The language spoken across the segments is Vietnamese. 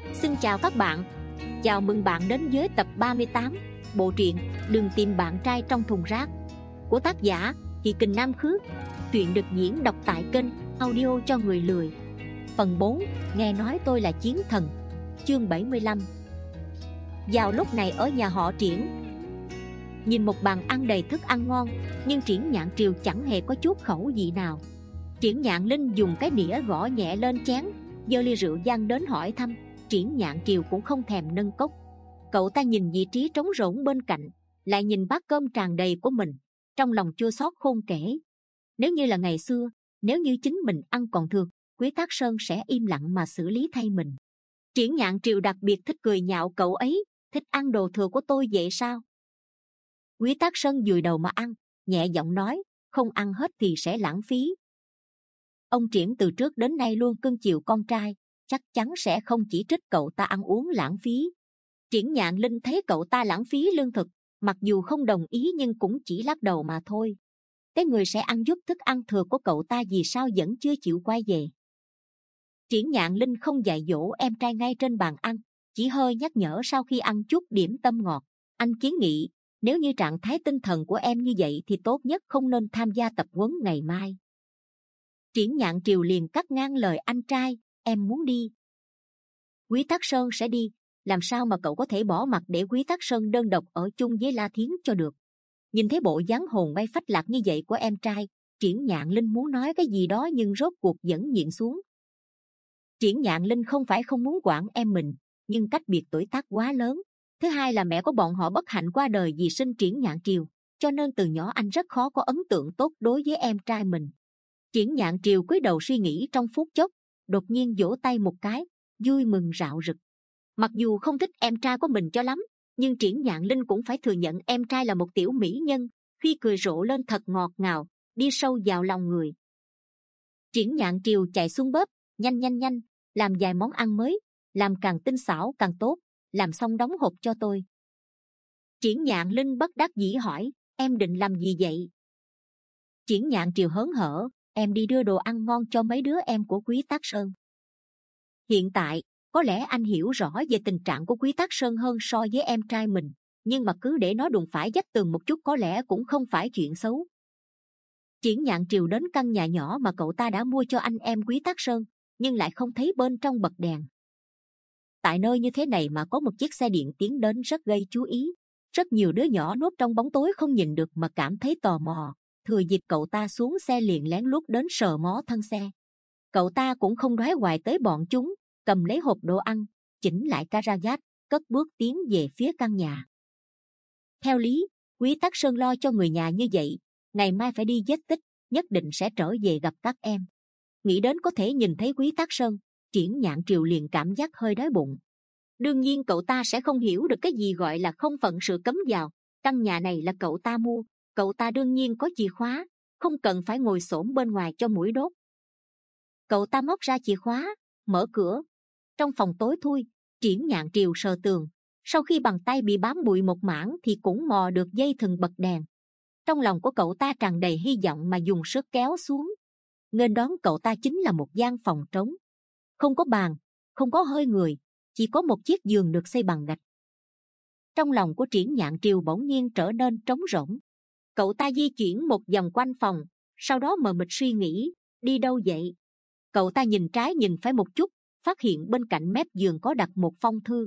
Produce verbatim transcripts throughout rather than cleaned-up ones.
Xin chào các bạn. Chào mừng bạn đến với tập ba mươi tám bộ truyện Đừng tìm bạn trai trong thùng rác của tác giả Kỳ Kình Nam Khước. Truyện được diễn đọc tại kênh audio cho người lười. Phần bốn, nghe nói tôi là chiến thần. Chương bảy mươi lăm. Vào lúc này ở nhà họ Triển, nhìn một bàn ăn đầy thức ăn ngon, nhưng Triển Nhạn Triều chẳng hề có chút khẩu vị nào. Triển Nhạn Linh dùng cái đĩa gõ nhẹ lên chén, giơ ly rượu vang đến hỏi thăm. Triển Nhạn Triều cũng không thèm nâng cốc. Cậu ta nhìn vị trí trống rỗng bên cạnh, lại nhìn bát cơm tràn đầy của mình, trong lòng chua xót khôn kể. Nếu như là ngày xưa, nếu như chính mình ăn còn thừa, Quý Tác Sơn sẽ im lặng mà xử lý thay mình. Triển Nhạn Triều đặc biệt thích cười nhạo cậu ấy. Thích ăn đồ thừa của tôi vậy sao? Quý Tác Sơn dùi đầu mà ăn, nhẹ giọng nói, không ăn hết thì sẽ lãng phí. Ông Triển từ trước đến nay luôn cưng chiều con trai, chắc chắn sẽ không chỉ trích cậu ta ăn uống lãng phí. Triển Nhạn Linh thấy cậu ta lãng phí lương thực, mặc dù không đồng ý nhưng cũng chỉ lắc đầu mà thôi. Cái người sẽ ăn giúp thức ăn thừa của cậu ta vì sao vẫn chưa chịu quay về. Triển Nhạn Linh không dạy dỗ em trai ngay trên bàn ăn, chỉ hơi nhắc nhở sau khi ăn chút điểm tâm ngọt. Anh kiến nghị, nếu như trạng thái tinh thần của em như vậy thì tốt nhất không nên tham gia tập huấn ngày mai. Triển Nhạn Triều liền cắt ngang lời anh trai, em muốn đi. Quý Tác Sơn sẽ đi, làm sao mà cậu có thể bỏ mặc để Quý Tác Sơn đơn độc ở chung với La Thiến cho được. Nhìn thấy bộ dáng hồn bay phách lạc như vậy của em trai, Triển Nhạn Linh muốn nói cái gì đó nhưng rốt cuộc vẫn nhịn xuống. Triển Nhạn Linh không phải không muốn quản em mình, nhưng cách biệt tuổi tác quá lớn. Thứ hai là mẹ của bọn họ bất hạnh qua đời vì sinh Triển Nhạn Triều, cho nên từ nhỏ anh rất khó có ấn tượng tốt đối với em trai mình. Triển Nhạn Triều cúi đầu suy nghĩ trong phút chốc, đột nhiên vỗ tay một cái, vui mừng rạo rực. Mặc dù không thích em trai của mình cho lắm, nhưng Triển Nhạn Linh cũng phải thừa nhận em trai là một tiểu mỹ nhân, khi cười rộ lên thật ngọt ngào, đi sâu vào lòng người. Triển Nhạn Triều chạy xuống bếp, nhanh nhanh nhanh, làm vài món ăn mới, làm càng tinh xảo càng tốt, làm xong đóng hộp cho tôi. Triển Nhạn Linh bất đắc dĩ hỏi, em định làm gì vậy? Triển Nhạn Triều hớn hở, em đi đưa đồ ăn ngon cho mấy đứa em của Quý Tác Sơn. Hiện tại, có lẽ anh hiểu rõ về tình trạng của Quý Tác Sơn hơn so với em trai mình, nhưng mà cứ để nó đụng phải vách tường một chút có lẽ cũng không phải chuyện xấu. Triển Nhạn Triều đến căn nhà nhỏ mà cậu ta đã mua cho anh em Quý Tác Sơn, nhưng lại không thấy bên trong bật đèn. Tại nơi như thế này mà có một chiếc xe điện tiến đến rất gây chú ý. Rất nhiều đứa nhỏ núp trong bóng tối không nhìn được mà cảm thấy tò mò. Thừa dịp cậu ta xuống xe liền lén lút đến sờ mó thân xe. Cậu ta cũng không đoái hoài tới bọn chúng, cầm lấy hộp đồ ăn, chỉnh lại caravat, cất bước tiến về phía căn nhà. Theo lý, Quý Tác Sơn lo cho người nhà như vậy, ngày mai phải đi vết tích, nhất định sẽ trở về gặp các em. Nghĩ đến có thể nhìn thấy Quý Tác Sơn, Triển Nhạn Triều liền cảm giác hơi đói bụng. Đương nhiên cậu ta sẽ không hiểu được cái gì gọi là không phận sự cấm vào. Căn nhà này là cậu ta mua, cậu ta đương nhiên có chìa khóa, không cần phải ngồi xổm bên ngoài cho muỗi đốt. Cậu ta móc ra chìa khóa, mở cửa. Trong phòng tối thui, Triển Nhạn Triều sờ tường, sau khi bàn tay bị bám bụi một mảng thì cũng mò được dây thừng bật đèn. Trong lòng của cậu ta tràn đầy hy vọng mà dùng sức kéo xuống. Nghênh đón cậu ta chính là một gian phòng trống, không có bàn, không có hơi người, chỉ có một chiếc giường được xây bằng gạch. Trong lòng của Triển Nhạn Triều bỗng nhiên trở nên trống rỗng. Cậu ta di chuyển một vòng quanh phòng, sau đó mờ mịt suy nghĩ, đi đâu vậy? Cậu ta nhìn trái nhìn phải một chút, phát hiện bên cạnh mép giường có đặt một phong thư.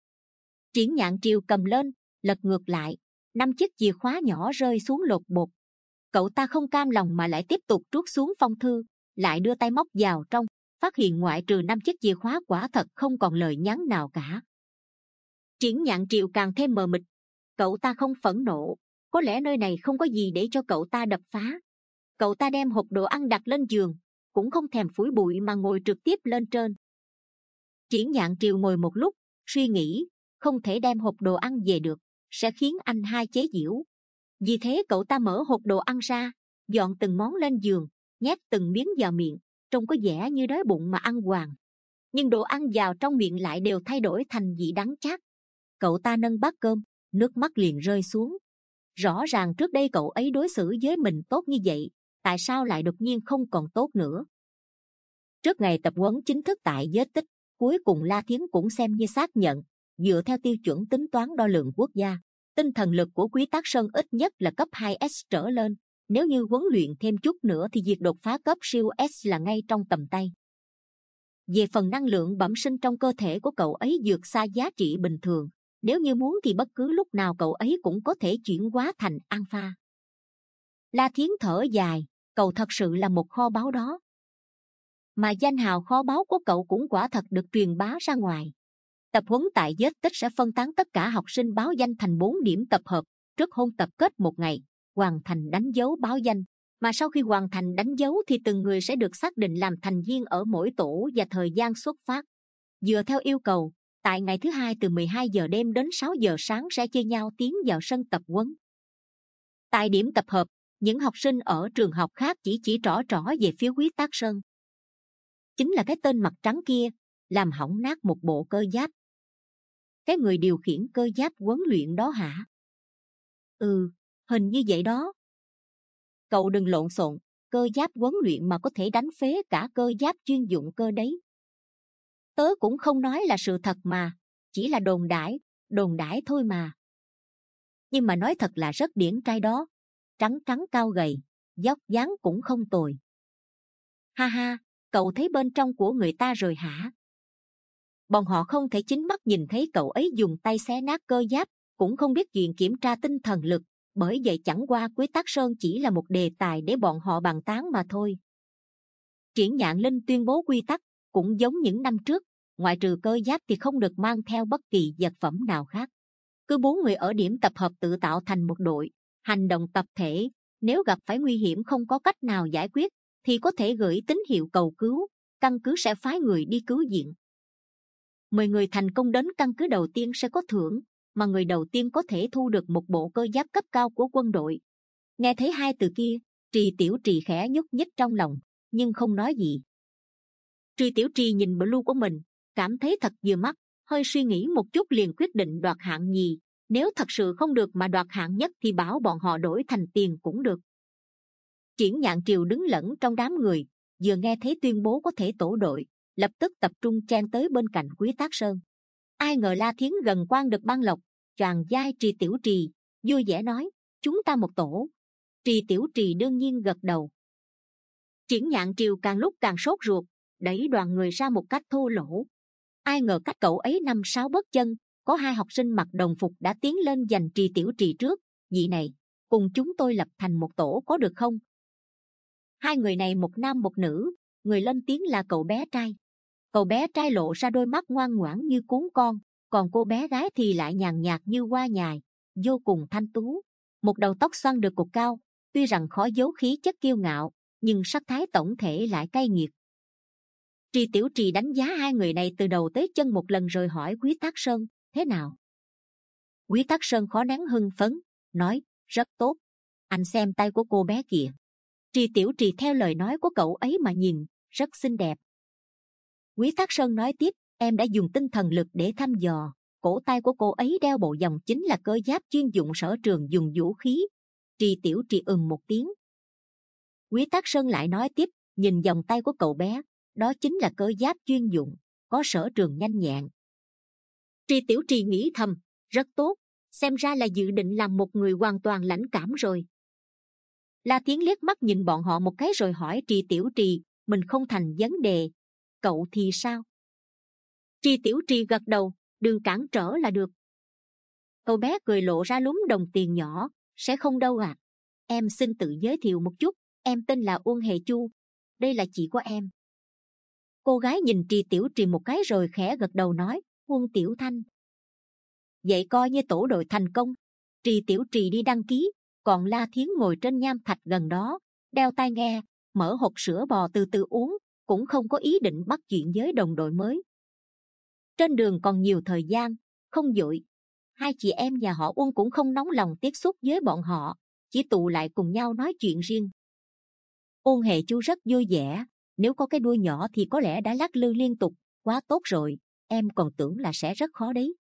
Triển Nhạn Triều cầm lên, lật ngược lại, năm chiếc chìa khóa nhỏ rơi xuống lột bột. Cậu ta không cam lòng mà lại tiếp tục trút xuống phong thư, lại đưa tay móc vào trong, phát hiện ngoại trừ năm chiếc chìa khóa quả thật không còn lời nhắn nào cả. Triển Nhạn Triều càng thêm mờ mịt. Cậu ta không phẫn nộ, có lẽ nơi này không có gì để cho cậu ta đập phá. Cậu ta đem hộp đồ ăn đặt lên giường, cũng không thèm phủi bụi mà ngồi trực tiếp lên trên. Triển Nhạn Triều ngồi một lúc, suy nghĩ, không thể đem hộp đồ ăn về được, sẽ khiến anh hai chế giễu. Vì thế cậu ta mở hộp đồ ăn ra, dọn từng món lên giường, nhét từng miếng vào miệng, trông có vẻ như đói bụng mà ăn hoài. Nhưng đồ ăn vào trong miệng lại đều thay đổi thành vị đắng chát. Cậu ta nâng bát cơm, nước mắt liền rơi xuống. Rõ ràng trước đây cậu ấy đối xử với mình tốt như vậy, tại sao lại đột nhiên không còn tốt nữa? Trước ngày tập huấn chính thức tại vết tích, cuối cùng La Thiến cũng xem như xác nhận, dựa theo tiêu chuẩn tính toán đo lường quốc gia, tinh thần lực của Quý Tác Sơn ít nhất là cấp hai S trở lên. Nếu như huấn luyện thêm chút nữa thì việc đột phá cấp siêu S là ngay trong tầm tay. Về phần năng lượng bẩm sinh trong cơ thể của cậu ấy vượt xa giá trị bình thường. Nếu như muốn thì bất cứ lúc nào cậu ấy cũng có thể chuyển hóa thành alpha. La Thiến thở dài, cậu thật sự là một kho báu đó. Mà danh hào kho báu của cậu cũng quả thật được truyền bá ra ngoài. Tập huấn tại vết tích sẽ phân tán tất cả học sinh báo danh thành bốn điểm tập hợp, trước hôm tập kết một ngày, hoàn thành đánh dấu báo danh. Mà sau khi hoàn thành đánh dấu thì từng người sẽ được xác định làm thành viên ở mỗi tổ và thời gian xuất phát. Dựa theo yêu cầu, tại ngày thứ hai từ mười hai giờ đêm đến sáu giờ sáng sẽ chia nhau tiến vào sân tập huấn. Tại điểm tập hợp, những học sinh ở trường học khác chỉ chỉ trỏ trỏ về phía Quý Tác Sơn. Chính là cái tên mặt trắng kia, làm hỏng nát một bộ cơ giáp. Cái người điều khiển cơ giáp huấn luyện đó hả? Ừ, hình như vậy đó. Cậu đừng lộn xộn, cơ giáp huấn luyện mà có thể đánh phế cả cơ giáp chuyên dụng cơ đấy. Tớ cũng không nói là sự thật mà, chỉ là đồn đãi, đồn đãi thôi mà. Nhưng mà nói thật là rất điển trai đó, trắng trắng cao gầy, vóc dáng cũng không tồi. Ha ha, cậu thấy bên trong của người ta rồi hả? Bọn họ không thể chính mắt nhìn thấy cậu ấy dùng tay xé nát cơ giáp, cũng không biết chuyện kiểm tra tinh thần lực, bởi vậy chẳng qua Quý Tác Sơn chỉ là một đề tài để bọn họ bàn tán mà thôi. Triển Nhạn Linh tuyên bố quy tắc, cũng giống những năm trước, ngoại trừ cơ giáp thì không được mang theo bất kỳ vật phẩm nào khác. Cứ bốn người ở điểm tập hợp tự tạo thành một đội, hành động tập thể, nếu gặp phải nguy hiểm không có cách nào giải quyết, thì có thể gửi tín hiệu cầu cứu, căn cứ sẽ phái người đi cứu viện. Mười người thành công đến căn cứ đầu tiên sẽ có thưởng, mà người đầu tiên có thể thu được một bộ cơ giáp cấp cao của quân đội. Nghe thấy hai từ kia, Trì Tiểu Trì khẽ nhúc nhích trong lòng, nhưng không nói gì. Trì Tiểu Trì nhìn blue của mình, cảm thấy thật vừa mắt, hơi suy nghĩ một chút liền quyết định đoạt hạng nhì. Nếu thật sự không được mà đoạt hạng nhất thì bảo bọn họ đổi thành tiền cũng được. Triển Nhạn Triều đứng lẫn trong đám người, vừa nghe thấy tuyên bố có thể tổ đội, lập tức tập trung chen tới bên cạnh Quý Tác Sơn. Ai ngờ La Thiến gần quan được ban lộc, choàng vai Trì Tiểu Trì, vui vẻ nói, chúng ta một tổ. Trì Tiểu Trì đương nhiên gật đầu. Triển Nhạn Triều càng lúc càng sốt ruột, đẩy đoàn người ra một cách thô lỗ. Ai ngờ cách cậu ấy năm sáu bước chân, có hai học sinh mặc đồng phục đã tiến lên giành Trì Tiểu Trì trước. Vị này, cùng chúng tôi lập thành một tổ có được không? Hai người này một nam một nữ, người lên tiếng là cậu bé trai. Cậu bé trai lộ ra đôi mắt ngoan ngoãn như cuốn con, còn cô bé gái thì lại nhàn nhạt như hoa nhài, vô cùng thanh tú. Một đầu tóc xoăn được cột cao, tuy rằng khó giấu khí chất kiêu ngạo, nhưng sắc thái tổng thể lại cay nghiệt. Trì Tiểu Trì đánh giá hai người này từ đầu tới chân một lần rồi hỏi Quý Tác Sơn, thế nào? Quý Tác Sơn khó nén hưng phấn, nói, rất tốt. Anh xem tay của cô bé kìa. Trì Tiểu Trì theo lời nói của cậu ấy mà nhìn, rất xinh đẹp. Quý Tác Sơn nói tiếp, em đã dùng tinh thần lực để thăm dò, cổ tay của cô ấy đeo bộ vòng chính là cơ giáp chuyên dụng sở trường dùng vũ khí. Trì Tiểu Trì ừm một tiếng. Quý Tác Sơn lại nói tiếp, nhìn vòng tay của cậu bé, đó chính là cơ giáp chuyên dụng, có sở trường nhanh nhẹn. Trì Tiểu Trì nghĩ thầm, rất tốt, xem ra là dự định làm một người hoàn toàn lãnh cảm rồi. La Thiến liếc mắt nhìn bọn họ một cái rồi hỏi Trì Tiểu Trì, mình không thành vấn đề, cậu thì sao? Trì Tiểu Trì gật đầu, đừng cản trở là được. Cậu bé cười lộ ra lúm đồng tiền nhỏ, sẽ không đâu à. Em xin tự giới thiệu một chút, em tên là Uông Hề Chu, đây là chị của em. Cô gái nhìn Trì Tiểu Trì một cái rồi khẽ gật đầu nói, Uông Tiểu Thanh. Vậy coi như tổ đội thành công. Trì Tiểu Trì đi đăng ký, còn La Thiến ngồi trên nham thạch gần đó, đeo tai nghe, mở hộp sữa bò từ từ uống, cũng không có ý định bắt chuyện với đồng đội mới. Trên đường còn nhiều thời gian, không vội. Hai chị em nhà họ Uông cũng không nóng lòng tiếp xúc với bọn họ, chỉ tụ lại cùng nhau nói chuyện riêng. Uông Hề Chu rất vui vẻ, nếu có cái đuôi nhỏ thì có lẽ đã lắc lư liên tục, quá tốt rồi, em còn tưởng là sẽ rất khó đấy.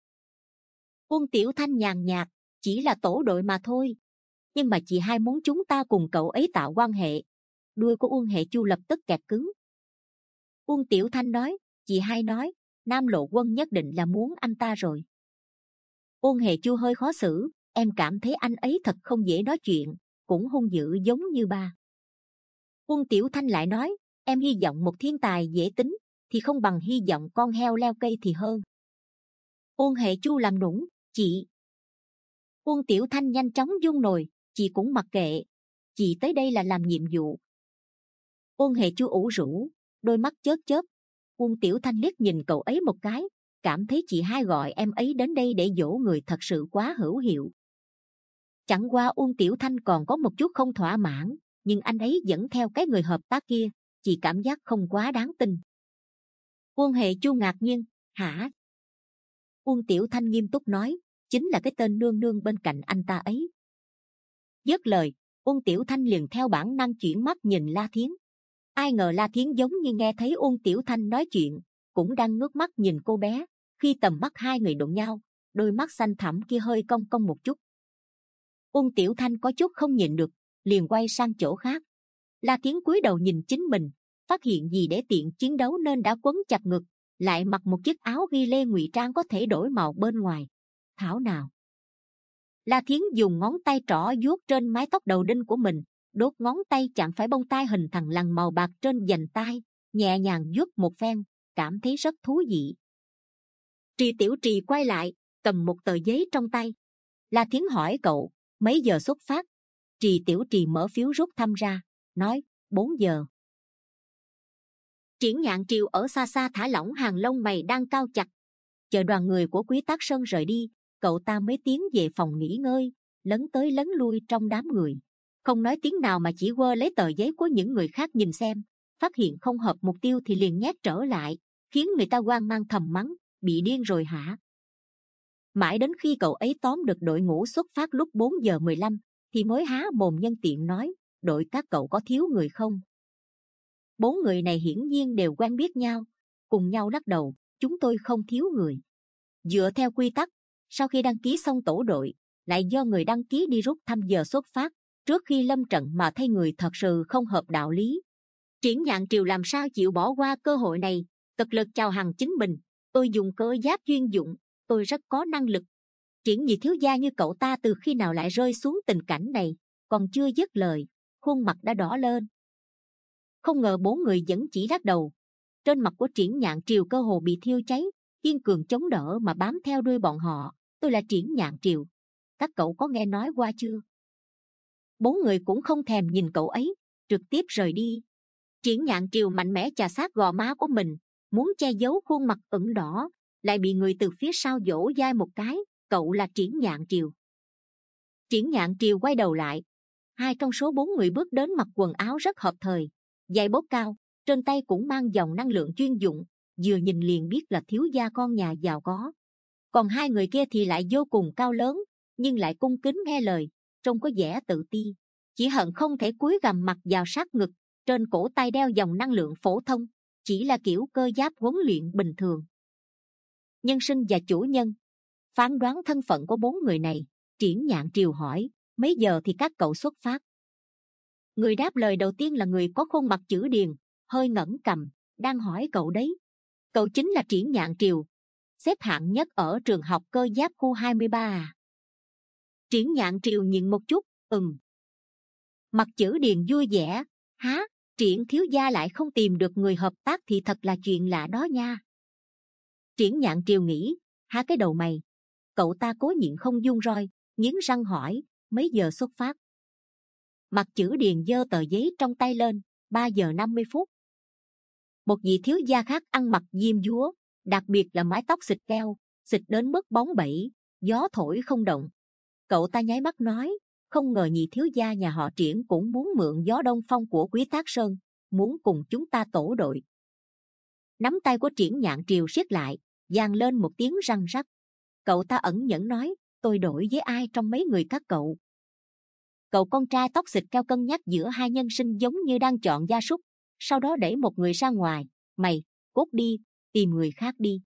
Uông Tiểu Thanh nhàn nhạt, chỉ là tổ đội mà thôi. Nhưng mà chị hai muốn chúng ta cùng cậu ấy tạo quan hệ. Đuôi của Uông Hề Chu lập tức kẹt cứng. Uông Tiểu Thanh nói, chị hai nói, Nam Lộ Quân nhất định là muốn anh ta rồi. Ôn Hề Chu hơi khó xử, em cảm thấy anh ấy thật không dễ nói chuyện, cũng hung dữ giống như ba. Quân Tiểu Thanh lại nói, em hy vọng một thiên tài dễ tính thì không bằng hy vọng con heo leo cây thì hơn. Ôn Hề Chu làm nũng, chị. Quân Tiểu Thanh nhanh chóng dung nồi, chị cũng mặc kệ, chị tới đây là làm nhiệm vụ. Ôn Hề Chu ủ rũ, đôi mắt chớp chớp. Quân Tiểu Thanh liếc nhìn cậu ấy một cái, cảm thấy chị hai gọi em ấy đến đây để dỗ người thật sự quá hữu hiệu. Chẳng qua Uông Tiểu Thanh còn có một chút không thỏa mãn, nhưng anh ấy vẫn theo cái người hợp tác kia, chị cảm giác không quá đáng tin. Uông Hề Chu ngạc nhiên, hả? Uông Tiểu Thanh nghiêm túc nói, chính là cái tên nương nương bên cạnh anh ta ấy. Dứt lời, Uông Tiểu Thanh liền theo bản năng chuyển mắt nhìn La Thiến. Ai ngờ La Thiến giống như nghe thấy Uông Tiểu Thanh nói chuyện, cũng đang ngước mắt nhìn cô bé. Khi tầm mắt hai người đụng nhau, đôi mắt xanh thẳm kia hơi cong cong một chút. Uông Tiểu Thanh có chút không nhịn được, liền quay sang chỗ khác. La Thiến cúi đầu nhìn chính mình, phát hiện vì để tiện chiến đấu nên đã quấn chặt ngực, lại mặc một chiếc áo ghi lê ngụy trang có thể đổi màu bên ngoài. Thảo nào! La Thiến dùng ngón tay trỏ vuốt trên mái tóc đầu đinh của mình, đốt ngón tay chạm phải bông tai hình thằn lằn màu bạc trên vành tai, nhẹ nhàng vuốt một phen, cảm thấy rất thú vị. Trì Tiểu Trì quay lại, cầm một tờ giấy trong tay. La Thiến hỏi cậu, mấy giờ xuất phát? Trì Tiểu Trì mở phiếu rút thăm ra, nói, bốn giờ. Triển Nhạn Triều ở xa xa thả lỏng hàng lông mày đang cau chặt. Chờ đoàn người của Quý Tác Sơn rời đi, cậu ta mới tiến về phòng nghỉ ngơi, lấn tới lấn lui trong đám người. Không nói tiếng nào mà chỉ quơ lấy tờ giấy của những người khác nhìn xem, phát hiện không hợp mục tiêu thì liền nhét trở lại, khiến người ta hoang mang thầm mắng, bị điên rồi hả? Mãi đến khi cậu ấy tóm được đội ngũ xuất phát lúc bốn giờ mười lăm, thì mới há mồm nhân tiện nói, đội các cậu có thiếu người không? Bốn người này hiển nhiên đều quen biết nhau, cùng nhau lắc đầu, chúng tôi không thiếu người. Dựa theo quy tắc, sau khi đăng ký xong tổ đội, lại do người đăng ký đi rút thăm giờ xuất phát, trước khi lâm trận mà thay người thật sự không hợp đạo lý. Triển Nhạn Triều làm sao chịu bỏ qua cơ hội này, cực lực chào hàng chính mình. Tôi dùng cơ giáp chuyên dụng, tôi rất có năng lực. Triển Nhị thiếu gia như cậu ta từ khi nào lại rơi xuống tình cảnh này? Còn chưa dứt lời, khuôn mặt đã đỏ lên. Không ngờ bốn người vẫn chỉ lắc đầu. Trên mặt của Triển Nhạn Triều cơ hồ bị thiêu cháy, kiên cường chống đỡ mà bám theo đuôi bọn họ. Tôi là Triển Nhạn Triều, các cậu có nghe nói qua chưa? Bốn người cũng không thèm nhìn cậu ấy, trực tiếp rời đi. Triển Nhạn Triều mạnh mẽ chà sát gò má của mình, muốn che giấu khuôn mặt ửng đỏ, lại bị người từ phía sau vỗ vai một cái. Cậu là Triển Nhạn Triều. Triển Nhạn Triều quay đầu lại. Hai trong số bốn người bước đến mặc quần áo rất hợp thời, giày bốt cao, trên tay cũng mang dòng năng lượng chuyên dụng, vừa nhìn liền biết là thiếu gia con nhà giàu có. Còn hai người kia thì lại vô cùng cao lớn, nhưng lại cung kính nghe lời, trông có vẻ tự ti, chỉ hận không thể cúi gằm mặt vào sát ngực. Trên cổ tay đeo dòng năng lượng phổ thông, chỉ là kiểu cơ giáp huấn luyện bình thường. Nhân sinh và chủ nhân. Phán đoán thân phận của bốn người này, Triển Nhạn Triều hỏi, mấy giờ thì các cậu xuất phát? Người đáp lời đầu tiên là người có khuôn mặt chữ điền, hơi ngẩng cằm, đang hỏi cậu đấy. Cậu chính là Triển Nhạn Triều, xếp hạng nhất ở trường học cơ giáp khu hai mươi ba à? Triển Nhạn Triều nhìn một chút, ừm. Mặt chữ điền vui vẻ, há, Triển thiếu gia lại không tìm được người hợp tác thì thật là chuyện lạ đó nha. Triển Nhạn Triều nghĩ, há cái đầu mày. Cậu ta cố nhịn không dung roi, nghiến răng hỏi, mấy giờ xuất phát? Mặt chữ điền giơ tờ giấy trong tay lên, ba giờ năm mươi phút. Một vị thiếu gia khác ăn mặc diêm dúa, đặc biệt là mái tóc xịt keo, xịt đến mức bóng bẩy, gió thổi không động. Cậu ta nháy mắt nói, không ngờ nhị thiếu gia nhà họ Triển cũng muốn mượn gió đông phong của Quý Tác Sơn, muốn cùng chúng ta tổ đội. Nắm tay của Triển Nhạn Triều siết lại, vang lên một tiếng răng rắc. Cậu ta ẩn nhẫn nói, tôi đổi với ai trong mấy người các cậu? Cậu con trai tóc xịt keo cân nhắc giữa hai nhân sinh giống như đang chọn gia súc, sau đó đẩy một người ra ngoài, mày, cút đi, tìm người khác đi.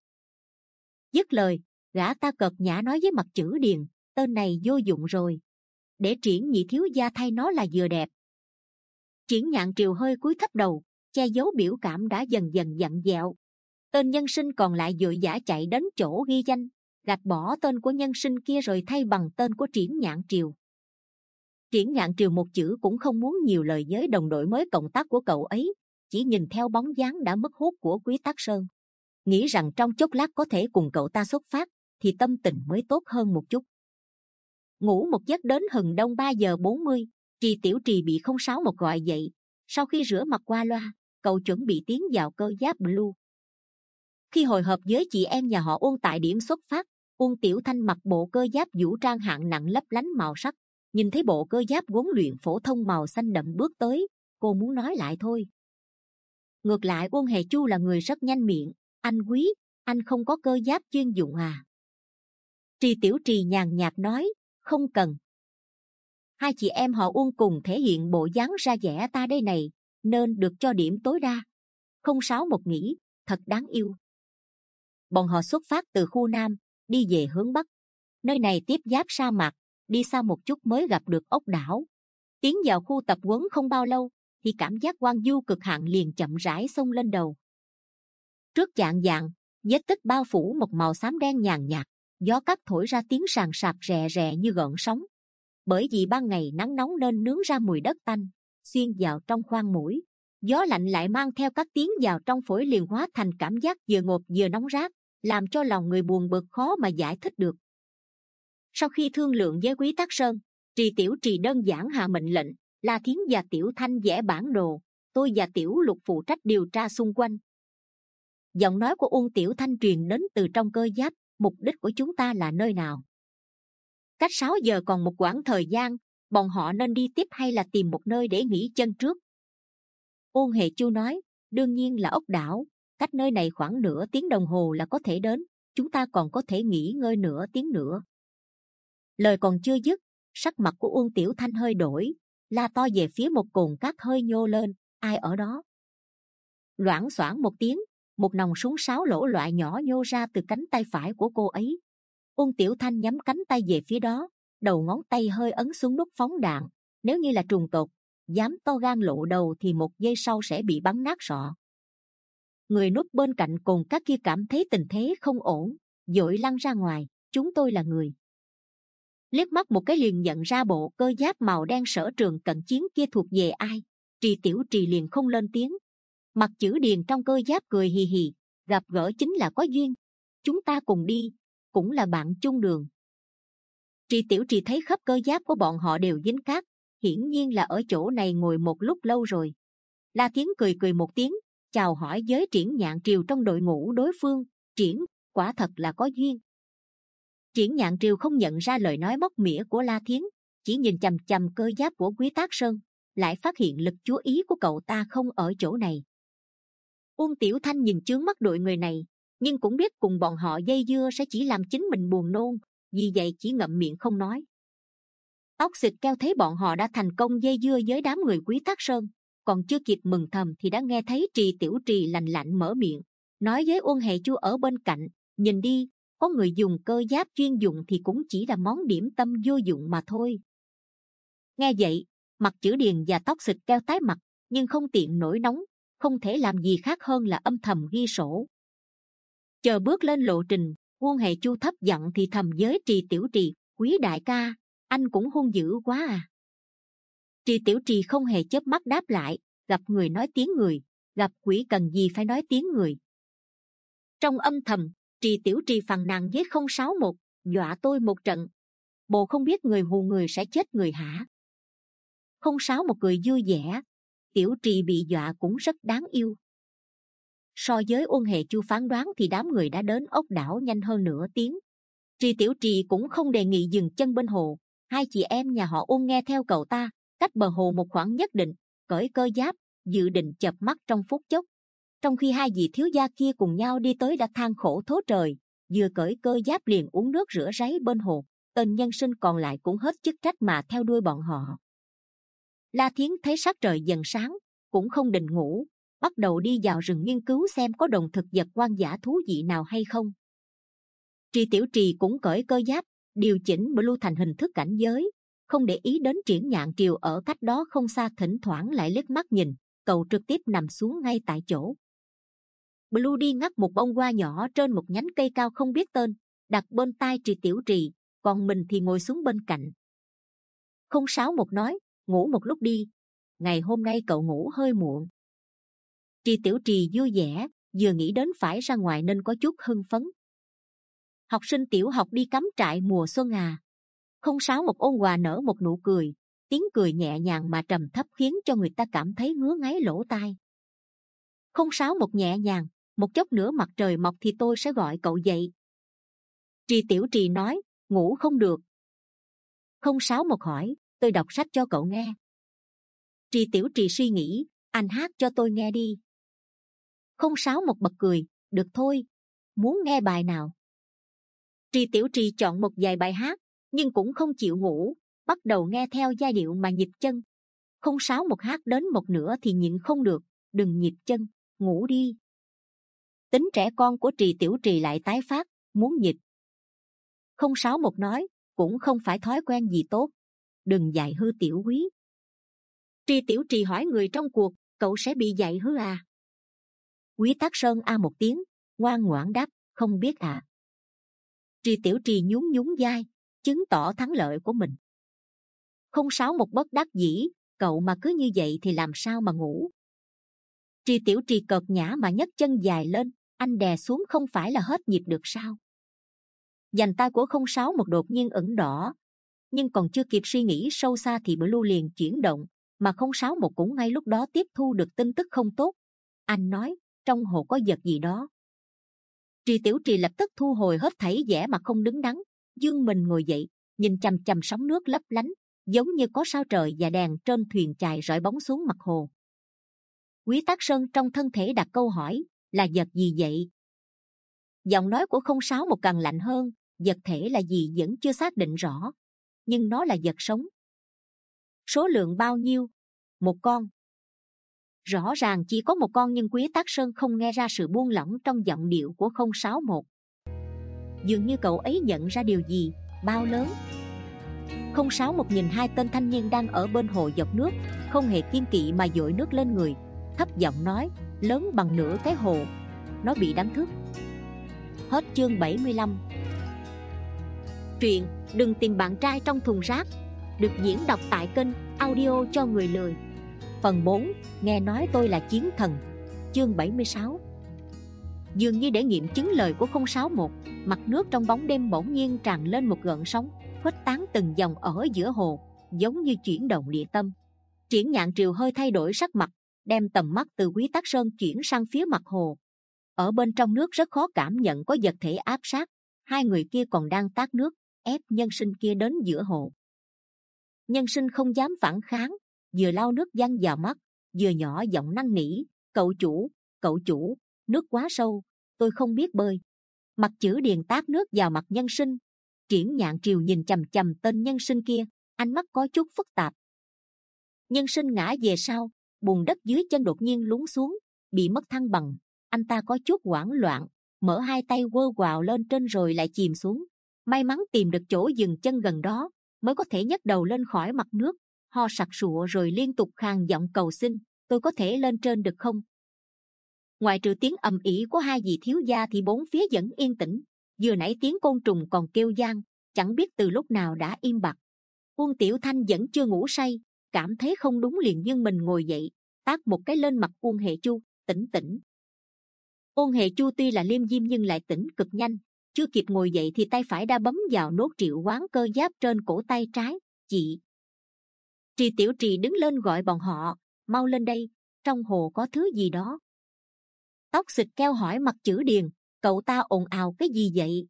Dứt lời, gã ta cợt nhã nói với mặt chữ điền, tên này vô dụng rồi, để Triển nhị thiếu gia thay nó là vừa đẹp. Triển Nhạn Triều hơi cúi thấp đầu, che giấu biểu cảm đã dần dần dặn dẹo. Tên nhân sinh còn lại vội vã chạy đến chỗ ghi danh, gạch bỏ tên của nhân sinh kia rồi thay bằng tên của Triển Nhạn Triều. Triển Nhạn Triều một chữ cũng không muốn nhiều lời với đồng đội mới cộng tác của cậu ấy, chỉ nhìn theo bóng dáng đã mất hút của Quý Tắc Sơn, nghĩ rằng trong chốc lát có thể cùng cậu ta xuất phát, thì tâm tình mới tốt hơn một chút. Ngủ một giấc đến hừng đông ba giờ bốn mươi, Trì Tiểu Trì bị không sáu một gọi dậy. Sau khi rửa mặt qua loa, cậu chuẩn bị tiến vào cơ giáp Blue. Khi hội họp với chị em nhà họ Uông tại điểm xuất phát, Uông Tiểu Thanh mặc bộ cơ giáp vũ trang hạng nặng lấp lánh màu sắc. Nhìn thấy bộ cơ giáp huấn luyện phổ thông màu xanh đậm bước tới, cô muốn nói lại thôi. Ngược lại Uông Hề Chu là người rất nhanh miệng. Anh quý, anh không có cơ giáp chuyên dụng à? Trì Tiểu Trì nhàn nhạt nói, không cần. Hai chị em họ Uông cùng thể hiện bộ dáng ra vẻ ta đây này, nên được cho điểm tối đa. Không sáu một nghĩ, thật đáng yêu. Bọn họ xuất phát từ khu Nam, đi về hướng Bắc. Nơi này tiếp giáp sa mạc, đi xa một chút mới gặp được ốc đảo. Tiến vào khu tập huấn không bao lâu, thì cảm giác hoang vu cực hạn liền chậm rãi xông lên đầu. Trước chạng vạng, vết tích bao phủ một màu xám đen nhàn nhạt, gió cắt thổi ra tiếng sàn sạt rè rè như gợn sóng. Bởi vì ban ngày nắng nóng nên nướng ra mùi đất tanh, xuyên vào trong khoang mũi. Gió lạnh lại mang theo các tiếng vào trong phổi liền hóa thành cảm giác vừa ngột vừa nóng rát, làm cho lòng người buồn bực khó mà giải thích được. Sau khi thương lượng với Quý Tắc Sơn, Trì Tiểu Trì đơn giản hạ mệnh lệnh, La Thiến và Tiểu Thanh vẽ bản đồ, tôi và Tiểu Lục phụ trách điều tra xung quanh. Giọng nói của Uông Tiểu Thanh truyền đến từ trong cơ giáp, mục đích của chúng ta là nơi nào? Cách sáu giờ còn một quãng thời gian, bọn họ nên đi tiếp hay là tìm một nơi để nghỉ chân trước? Uông Hề Chu nói, đương nhiên là ốc đảo, cách nơi này khoảng nửa tiếng đồng hồ là có thể đến, chúng ta còn có thể nghỉ ngơi nửa tiếng nữa. Lời còn chưa dứt, sắc mặt của Uông Tiểu Thanh hơi đổi, la to về phía một cồn cát hơi nhô lên, ai ở đó? Loảng xoảng một tiếng, một nòng súng sáo lỗ loại nhỏ nhô ra từ cánh tay phải của cô ấy. Uông Tiểu Thanh nhắm cánh tay về phía đó, đầu ngón tay hơi ấn xuống nút phóng đạn. Nếu như là trùng tộc, dám to gan lộ đầu thì một giây sau sẽ bị bắn nát sọ. Người núp bên cạnh cồn cát kia cảm thấy tình thế không ổn, vội lăn ra ngoài. Chúng tôi là người. Liếc mắt một cái liền nhận ra bộ cơ giáp màu đen sở trường cận chiến kia thuộc về ai. Trì Tiểu Trì liền không lên tiếng. Mặt chữ Điền trong cơ giáp cười hì hì, gặp gỡ chính là có duyên. Chúng ta cùng đi, cũng là bạn chung đường. Trì Tiểu Trì thấy khắp cơ giáp của bọn họ đều dính cát, hiển nhiên là ở chỗ này ngồi một lúc lâu rồi. La Thiến cười cười một tiếng, chào hỏi với Triển Nhạn Triều trong đội ngũ đối phương. Triển, quả thật là có duyên. Triển Nhạn Triều không nhận ra lời nói móc mỉa của La Thiến, chỉ nhìn chằm chằm cơ giáp của Quý Tắc Sơn, lại phát hiện lực chú ý của cậu ta không ở chỗ này. Uông Tiểu Thanh nhìn chướng mắt đội người này, nhưng cũng biết cùng bọn họ dây dưa sẽ chỉ làm chính mình buồn nôn, vì vậy chỉ ngậm miệng không nói. Tóc xịt keo thấy bọn họ đã thành công dây dưa với đám người Quý Tắc Sơn, còn chưa kịp mừng thầm thì đã nghe thấy Trì Tiểu Trì lành lạnh mở miệng, nói với Uông Hề Chu ở bên cạnh, nhìn đi, có người dùng cơ giáp chuyên dụng thì cũng chỉ là món điểm tâm vô dụng mà thôi. Nghe vậy, mặt chữ Điền và tóc xịt keo tái mặt, nhưng không tiện nổi nóng, không thể làm gì khác hơn là âm thầm ghi sổ. Chờ bước lên lộ trình, Uông Hề Chu thấp giọng thì thầm với Trì Tiểu Trì, Quý đại ca, anh cũng hung dữ quá à. Trì Tiểu Trì không hề chớp mắt đáp lại, gặp người nói tiếng người, gặp quỷ cần gì phải nói tiếng người. Trong âm thầm, Trì Tiểu Trì phàn nàn với không sáu một, dọa tôi một trận. Bộ không biết người hù người sẽ chết người hả? Không sáu một cười vui vẻ, Tiểu Trì bị dọa cũng rất đáng yêu. So với Uông Hề Chu phán đoán thì đám người đã đến ốc đảo nhanh hơn nửa tiếng. Trì Tiểu Trì cũng không đề nghị dừng chân bên hồ. Hai chị em nhà họ Uông nghe theo cậu ta, cách bờ hồ một khoảng nhất định, cởi cơ giáp, dự định chợp mắt trong phút chốc. Trong khi hai vị thiếu gia kia cùng nhau đi tới đã than khổ thố trời, vừa cởi cơ giáp liền uống nước rửa ráy bên hồ. Tên nhân sinh còn lại cũng hết chức trách mà theo đuôi bọn họ. La Thiến thấy sắc trời dần sáng, cũng không định ngủ, bắt đầu đi vào rừng nghiên cứu xem có động thực vật hoang dã thú vị nào hay không. Trì Tiểu Trì cũng cởi cơ giáp, điều chỉnh Blue thành hình thức cảnh giới, không để ý đến Triển Nhạn Triều ở cách đó không xa, thỉnh thoảng lại liếc mắt nhìn, cậu trực tiếp nằm xuống ngay tại chỗ. Blue đi ngắt một bông hoa nhỏ trên một nhánh cây cao không biết tên, đặt bên tai Trì Tiểu Trì, còn mình thì ngồi xuống bên cạnh. Không sáu một nói, ngủ một lúc đi, ngày hôm nay cậu ngủ hơi muộn. Trì Tiểu Trì vui vẻ, vừa nghĩ đến phải ra ngoài nên có chút hưng phấn. Học sinh tiểu học đi cắm trại mùa xuân à? Không sáu một ôn hòa nở một nụ cười, tiếng cười nhẹ nhàng mà trầm thấp khiến cho người ta cảm thấy ngứa ngáy lỗ tai. Không sáu một nhẹ nhàng, một chốc nữa mặt trời mọc thì tôi sẽ gọi cậu dậy. Trì Tiểu Trì nói, ngủ không được. Không sáu một hỏi, tôi đọc sách cho cậu nghe. Trì Tiểu Trì suy nghĩ, anh hát cho tôi nghe đi. Không sáu một bật cười, được thôi, muốn nghe bài nào? Trì Tiểu Trì chọn một vài bài hát, nhưng cũng không chịu ngủ, bắt đầu nghe theo giai điệu mà nhịp chân. Không sáu một hát đến một nửa thì nhịn không được, đừng nhịp chân, ngủ đi. Tính trẻ con của Trì Tiểu Trì lại tái phát, muốn nhịp. Không sáu một nói, cũng không phải thói quen gì tốt, đừng dạy hư tiểu quý. Trì Tiểu Trì hỏi người trong cuộc, cậu sẽ bị dạy hư à? Quý Tác Sơn a một tiếng, ngoan ngoãn đáp, không biết à. Trì Tiểu Trì nhún nhún vai, chứng tỏ thắng lợi của mình. Không sáu một bất đắc dĩ, cậu mà cứ như vậy thì làm sao mà ngủ? Trì Tiểu Trì cợt nhã mà nhấc chân dài lên, anh đè xuống không phải là hết nhịp được sao? Vành tai của không sáu một đột nhiên ửng đỏ, nhưng còn chưa kịp suy nghĩ sâu xa thì Blue liền chuyển động, mà không sáu một cũng ngay lúc đó tiếp thu được tin tức không tốt. Anh nói, trong hồ có vật gì đó. Trì Tiểu Trì lập tức thu hồi hết thảy vẻ mặt không đứng đắn, dương mình ngồi dậy, nhìn chằm chằm sóng nước lấp lánh, giống như có sao trời và đèn trên thuyền chài rọi bóng xuống mặt hồ. Quý Tác Sơn trong thân thể đặt câu hỏi, là vật gì vậy? Giọng nói của không sáu một càng lạnh hơn, vật thể là gì vẫn chưa xác định rõ, nhưng nó là vật sống. Số lượng bao nhiêu? Một con. Rõ ràng chỉ có một con, nhưng Quý Tác Sơn không nghe ra sự buông lỏng trong giọng điệu của không sáu một. Dường như cậu ấy nhận ra điều gì. Bao lớn? Không sáu một nhìn hai tên thanh niên đang ở bên hồ dọc nước, không hề kiêng kỵ mà dội nước lên người, thấp giọng nói, lớn bằng nửa cái hồ, nó bị đánh thức. Hết chương bảy mươi lăm. Truyện Đừng Tìm Bạn Trai Trong Thùng Rác được diễn đọc tại kênh Audio Cho Người Lười. Phần bốn, nghe nói tôi là chiến thần. Chương bảy mươi sáu. Dường như để nghiệm chứng lời của không sáu một, mặt nước trong bóng đêm bỗng nhiên tràn lên một gợn sóng, khuếch tán từng dòng ở giữa hồ, giống như chuyển động địa tâm. Triển Nhạn Triều hơi thay đổi sắc mặt, đem tầm mắt từ Quý Tác Sơn chuyển sang phía mặt hồ. Ở bên trong nước rất khó cảm nhận có vật thể áp sát, hai người kia còn đang tát nước, ép nhân sinh kia đến giữa hồ. Nhân sinh không dám phản kháng, vừa lau nước văng vào mắt, vừa nhỏ giọng năn nỉ, cậu chủ, cậu chủ, nước quá sâu, tôi không biết bơi. Mặt chữ điền tát nước vào mặt nhân sinh. Triển Nhạn Triều nhìn chằm chằm tên nhân sinh kia, ánh mắt có chút phức tạp. Nhân sinh ngã về sau, bùn đất dưới chân đột nhiên lún xuống, bị mất thăng bằng. Anh ta có chút hoảng loạn, mở hai tay quơ quào lên trên rồi lại chìm xuống. May mắn tìm được chỗ dừng chân gần đó, mới có thể nhấc đầu lên khỏi mặt nước, ho sặc sụa rồi liên tục khàn giọng cầu xin, tôi có thể lên trên được không? Ngoài trừ tiếng ầm ĩ của hai vị thiếu gia thì bốn phía vẫn yên tĩnh. Vừa nãy tiếng côn trùng còn kêu vang, chẳng biết từ lúc nào đã im bặt. Uông Tiểu Thanh vẫn chưa ngủ say, cảm thấy không đúng liền nhưng mình ngồi dậy, tát một cái lên mặt Uông Hệ Chu, tỉnh tỉnh. Uông Hệ Chu tuy là liêm diêm nhưng lại tỉnh cực nhanh, chưa kịp ngồi dậy thì tay phải đã bấm vào nốt triệu hoán cơ giáp trên cổ tay trái. Chị Trì Tiểu Trì đứng lên gọi bọn họ, mau lên đây, trong hồ có thứ gì đó. Tóc xịt keo hỏi Mặt Chữ Điền, cậu ta ồn ào cái gì vậy?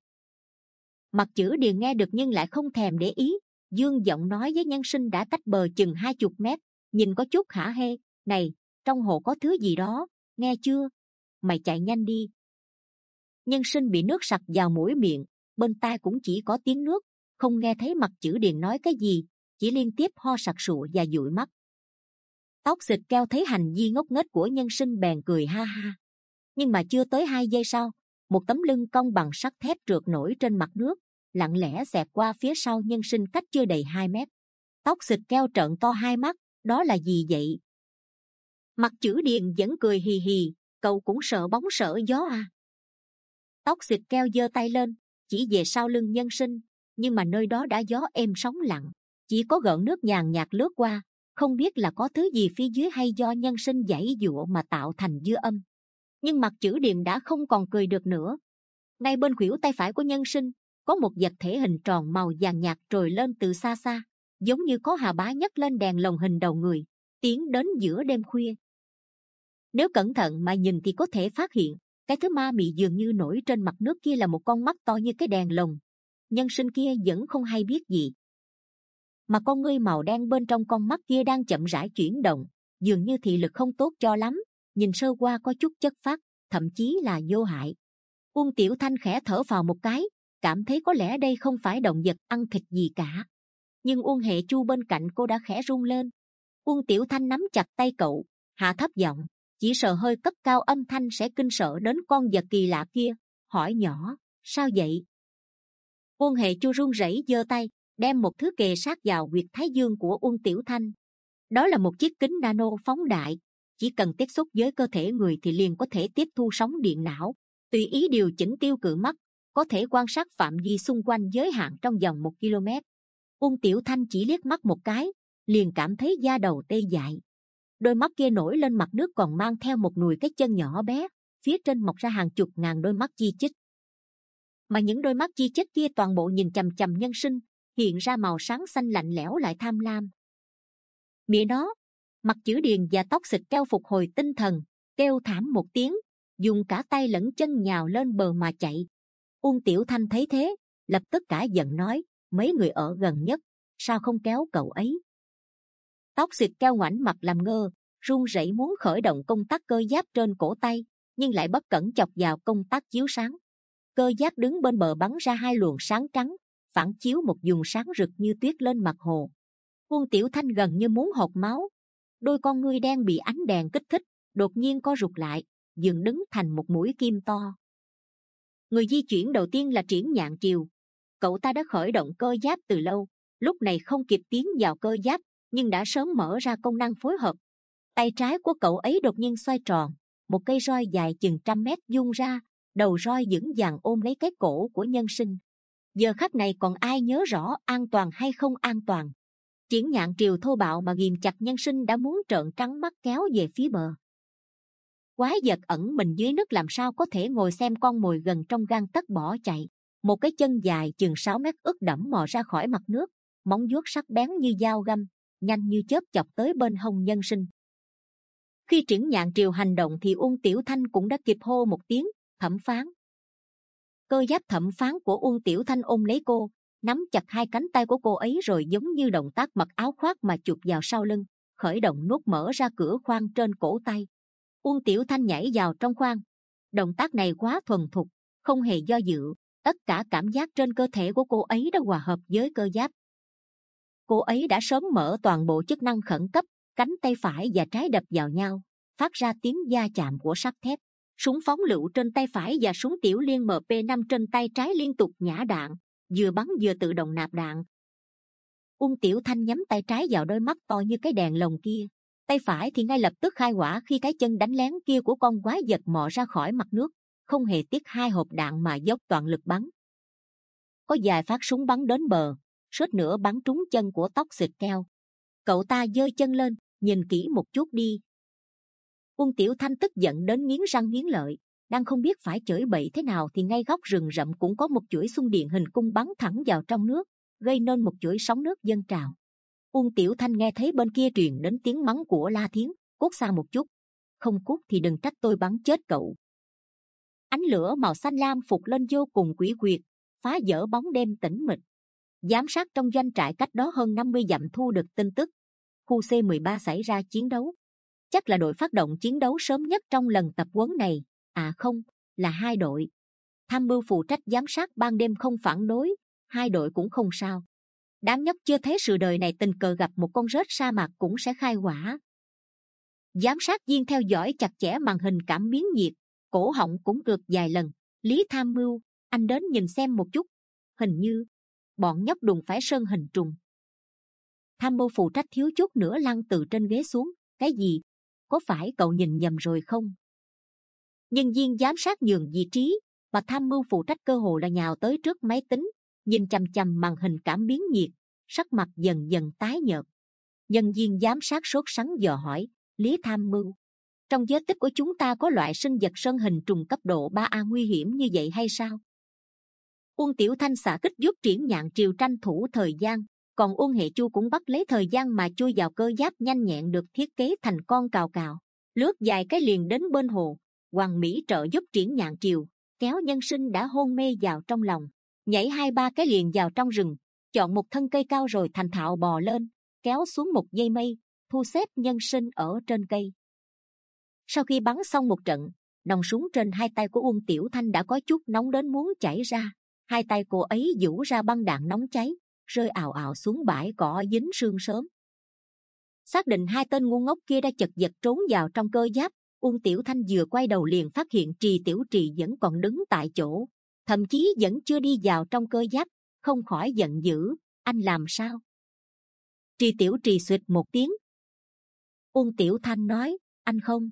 Mặt Chữ Điền nghe được nhưng lại không thèm để ý, dương giọng nói với nhân sinh đã cách bờ chừng hai chục mét, nhìn có chút hả hê, này, trong hồ có thứ gì đó, nghe chưa? Mày chạy nhanh đi. Nhân sinh bị nước sặc vào mũi miệng, bên tai cũng chỉ có tiếng nước, không nghe thấy Mặt Chữ Điền nói cái gì, chỉ liên tiếp ho sặc sụa và dụi mắt. Tóc xịt keo thấy hành vi ngốc nghếch của nhân sinh bèn cười ha ha. Nhưng mà chưa tới hai giây sau, một tấm lưng cong bằng sắt thép trượt nổi trên mặt nước, lặng lẽ xẹt qua phía sau nhân sinh cách chưa đầy hai mét. Tóc xịt keo trợn to hai mắt, đó là gì vậy? Mặt Chữ Điền vẫn cười hì hì, Cậu cũng sợ bóng sợ gió à? Tóc xịt keo giơ tay lên, chỉ về sau lưng Nhân Sinh, nhưng mà nơi đó đã gió êm sóng lặng, chỉ có gợn nước nhàn nhạt lướt qua, không biết là có thứ gì phía dưới hay do Nhân Sinh giãy giụa mà tạo thành dư âm. Nhưng mặt chữ điền đã không còn cười được nữa. Ngay bên khuỷu tay phải của Nhân Sinh có một vật thể hình tròn màu vàng nhạt trồi lên từ xa xa, giống như có Hà Bá nhấc lên đèn lồng hình đầu người, tiến đến giữa đêm khuya. Nếu cẩn thận mà nhìn thì có thể phát hiện cái thứ ma mị dường như nổi trên mặt nước kia là một con mắt to như cái đèn lồng. Nhân Sinh kia vẫn không hay biết gì, mà con ngươi màu đen bên trong con mắt kia đang chậm rãi chuyển động, dường như thị lực không tốt cho lắm, nhìn sơ qua có chút chất phác, thậm chí là vô hại. Uông Tiểu Thanh khẽ thở phào một cái, cảm thấy có lẽ đây không phải động vật ăn thịt gì cả. Nhưng Uông Hệ Chu bên cạnh cô đã khẽ run lên. Uông Tiểu Thanh nắm chặt tay cậu, hạ thấp giọng, chỉ sợ hơi cất cao âm thanh sẽ kinh sợ đến con vật kỳ lạ kia, hỏi nhỏ, sao vậy? Uông Hệ Chu run rẩy giơ tay, đem một thứ kề sát vào huyệt thái dương của Uông Tiểu Thanh. Đó là một chiếc kính nano phóng đại, chỉ cần tiếp xúc với cơ thể người thì liền có thể tiếp thu sóng điện não, tùy ý điều chỉnh tiêu cự mắt, có thể quan sát phạm vi xung quanh giới hạn trong vòng một ki lô mét. Uông Tiểu Thanh chỉ liếc mắt một cái, liền cảm thấy da đầu tê dại. Đôi mắt kia nổi lên mặt nước còn mang theo một nùi cái chân nhỏ bé, phía trên mọc ra hàng chục ngàn đôi mắt chi chít. Mà những đôi mắt chi chít kia toàn bộ nhìn chằm chằm Nhân Sinh, hiện ra màu sáng xanh lạnh lẽo lại tham lam. Mẹ nó, mặt chữ điền và tóc xịt keo phục hồi tinh thần, kêu thảm một tiếng, dùng cả tay lẫn chân nhào lên bờ mà chạy. Uông Tiểu Thanh thấy thế, lập tức cả giận nói, mấy người ở gần nhất, sao không kéo cậu ấy? Tóc xịt keo ngoảnh mặt làm ngơ, run rẩy muốn khởi động công tắc cơ giáp trên cổ tay, nhưng lại bất cẩn chọc vào công tắc chiếu sáng. Cơ giáp đứng bên bờ bắn ra hai luồng sáng trắng, phản chiếu một vùng sáng rực như tuyết lên mặt hồ. Uông Tiểu Thanh gần như muốn hộc máu, đôi con ngươi đen bị ánh đèn kích thích, đột nhiên co rụt lại, dựng đứng thành một mũi kim to. Người di chuyển đầu tiên là Triển Nhạn Triều. Cậu ta đã khởi động cơ giáp từ lâu, lúc này không kịp tiến vào cơ giáp, nhưng đã sớm mở ra công năng phối hợp. Tay trái của cậu ấy đột nhiên xoay tròn, một cây roi dài chừng trăm mét vung ra, đầu roi vững vàng ôm lấy cái cổ của Nhân Sinh. Giờ khắc này còn ai nhớ rõ an toàn hay không an toàn? Triển Nhạn Triều thô bạo mà ghìm chặt Nhân Sinh đã muốn trợn trắng mắt kéo về phía bờ. Quái vật ẩn mình dưới nước làm sao có thể ngồi xem con mồi gần trong gang tấc bỏ chạy. Một cái chân dài chừng sáu mét ướt đẫm mò ra khỏi mặt nước, móng vuốt sắc bén như dao găm, nhanh như chớp chọc tới bên hông Nhân Sinh. Khi Triển Nhạn Triều hành động thì Uông Tiểu Thanh cũng đã kịp hô một tiếng, Thẩm Phán. Cơ giáp thẩm phán của Uông Tiểu Thanh ôm lấy cô, nắm chặt hai cánh tay của cô ấy rồi giống như động tác mặc áo khoác mà chụp vào sau lưng, khởi động nút mở ra cửa khoang trên cổ tay. Uông Tiểu Thanh nhảy vào trong khoang. Động tác này quá thuần thục, không hề do dự, tất cả cảm giác trên cơ thể của cô ấy đã hòa hợp với cơ giáp. Cô ấy đã sớm mở toàn bộ chức năng khẩn cấp, cánh tay phải và trái đập vào nhau, phát ra tiếng va chạm của sắt thép. Súng phóng lựu trên tay phải và súng tiểu liên em pê năm trên tay trái liên tục nhả đạn, vừa bắn vừa tự động nạp đạn. Uông Tiểu Thanh nhắm tay trái vào đôi mắt to như cái đèn lồng kia, tay phải thì ngay lập tức khai hỏa khi cái chân đánh lén kia của con quái vật mò ra khỏi mặt nước, không hề tiếc hai hộp đạn mà dốc toàn lực bắn. Có vài phát súng bắn đến bờ, suýt nữa bắn trúng chân của tóc xịt keo. Cậu ta giơ chân lên, nhìn kỹ một chút đi. Uông Tiểu Thanh tức giận đến nghiến răng nghiến lợi, đang không biết phải chửi bậy thế nào thì ngay góc rừng rậm cũng có một chuỗi xung điện hình cung bắn thẳng vào trong nước, gây nên một chuỗi sóng nước dâng trào. Uông Tiểu Thanh nghe thấy bên kia truyền đến tiếng mắng của La Thiến, cút xa một chút, không cút thì đừng trách tôi bắn chết cậu. Ánh lửa màu xanh lam phục lên vô cùng quỷ quyệt, phá vỡ bóng đêm tĩnh mịch. Giám sát trong doanh trại cách đó hơn năm mươi dặm thu được tin tức, khu C mười ba xảy ra chiến đấu. Chắc là đội phát động chiến đấu sớm nhất trong lần tập huấn này. À không, là hai đội. Tham mưu phụ trách giám sát ban đêm không phản đối, hai đội cũng không sao. Đám nhóc chưa thấy sự đời này tình cờ gặp một con rết sa mạc cũng sẽ khai hỏa. Giám sát viên theo dõi chặt chẽ màn hình cảm biến nhiệt, cổ họng cũng rượt vài lần. Lý tham mưu, anh đến nhìn xem một chút. Hình như bọn nhóc đụng phải sơn hình trùng. Tham mưu phụ trách thiếu chút nữa lăn từ trên ghế xuống. Cái gì? Có phải cậu nhìn nhầm rồi không? Nhân viên giám sát nhường vị trí, và tham mưu phụ trách cơ hồ là nhào tới trước máy tính, nhìn chằm chằm màn hình cảm biến nhiệt, sắc mặt dần dần tái nhợt. Nhân viên giám sát sốt sắng dò hỏi, Lý tham mưu, trong giới tích của chúng ta có loại sinh vật sơn hình trùng cấp độ ba A nguy hiểm như vậy hay sao? Uông Tiểu Thanh xạ kích giúp Triển Nhạn Triều tranh thủ thời gian, còn Uông Hệ Chu cũng bắt lấy thời gian mà chui vào cơ giáp nhanh nhẹn được thiết kế thành con cào cào, lướt dài cái liền đến bên hồ. Hoàng Mỹ trợ giúp Triển Nhạn Triều kéo nhân sinh đã hôn mê vào trong lòng, nhảy hai ba cái liền vào trong rừng, chọn một thân cây cao rồi thành thạo bò lên, kéo xuống một dây mây, thu xếp nhân sinh ở trên cây. Sau khi bắn xong một trận, nòng súng trên hai tay của Uông Tiểu Thanh đã có chút nóng đến muốn chảy ra. Hai tay cô ấy giũ ra băng đạn nóng cháy, rơi ào ào xuống bãi cỏ dính sương sớm. Xác định hai tên ngu ngốc kia đã chật vật trốn vào trong cơ giáp, Uông Tiểu Thanh vừa quay đầu liền phát hiện Trì Tiểu Trì vẫn còn đứng tại chỗ, thậm chí vẫn chưa đi vào trong cơ giáp, không khỏi giận dữ, anh làm sao? Trì Tiểu Trì xụt một tiếng. Uông Tiểu Thanh nói, anh không.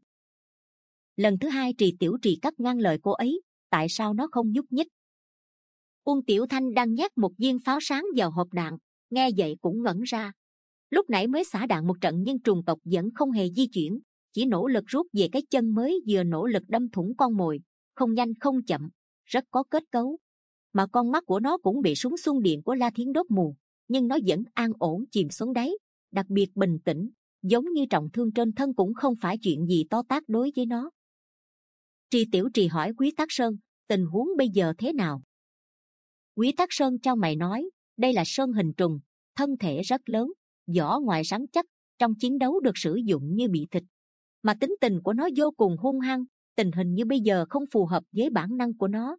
Lần thứ hai Trì Tiểu Trì cắt ngang lời cô ấy, tại sao nó không nhúc nhích? Uông Tiểu Thanh đang nhét một viên pháo sáng vào hộp đạn, nghe vậy cũng ngẩn ra. Lúc nãy mới xả đạn một trận nhưng trùng tộc vẫn không hề di chuyển, chỉ nỗ lực rút về cái chân mới vừa nỗ lực đâm thủng con mồi, không nhanh không chậm, rất có kết cấu. Mà con mắt của nó cũng bị súng xung điện của La Thiến đốt mù, nhưng nó vẫn an ổn chìm xuống đáy, đặc biệt bình tĩnh, giống như trọng thương trên thân cũng không phải chuyện gì to tát đối với nó. Trì Tiểu Trì hỏi Quý Tắc Sơn, tình huống bây giờ thế nào? Quý Tắc Sơn trao mày nói, đây là sơn hình trùng, thân thể rất lớn, vỏ ngoài rắn chắc, trong chiến đấu được sử dụng như bị thịt. Mà tính tình của nó vô cùng hung hăng, tình hình như bây giờ không phù hợp với bản năng của nó.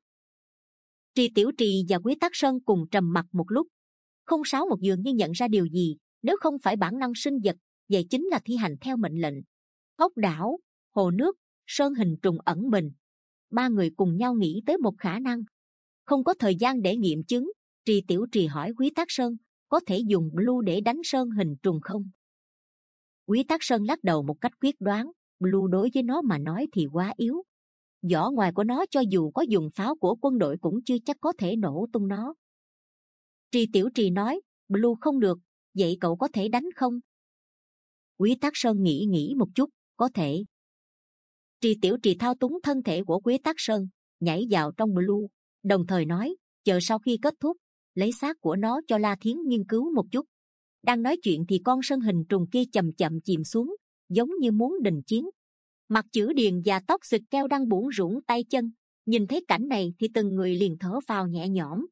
Trì Tiểu Trì và Quý Tắc Sơn cùng trầm mặc một lúc. Không Sáu một dường như nhận ra điều gì, nếu không phải bản năng sinh vật, vậy chính là thi hành theo mệnh lệnh. Ốc đảo, hồ nước, sơn hình trùng ẩn mình. Ba người cùng nhau nghĩ tới một khả năng. Không có thời gian để nghiệm chứng, Trì Tiểu Trì hỏi Quý Tắc Sơn, có thể dùng blue để đánh sơn hình trùng không? Quý Tắc Sơn lắc đầu một cách quyết đoán, blue đối với nó mà nói thì quá yếu. Vỏ ngoài của nó cho dù có dùng pháo của quân đội cũng chưa chắc có thể nổ tung nó. Trì Tiểu Trì nói, blue không được, vậy cậu có thể đánh không? Quý Tắc Sơn nghĩ nghĩ một chút, có thể. Trì Tiểu Trì thao túng thân thể của Quý Tắc Sơn, nhảy vào trong blue, đồng thời nói, chờ sau khi kết thúc, lấy xác của nó cho La Thiến nghiên cứu một chút. Đang nói chuyện thì con sơn hình trùng kia chậm chậm chìm xuống, giống như muốn đình chiến. Mặt Chữ Điền và Tóc Xịt Keo đang bủn rủn tay chân, nhìn thấy cảnh này thì từng người liền thở phào nhẹ nhõm.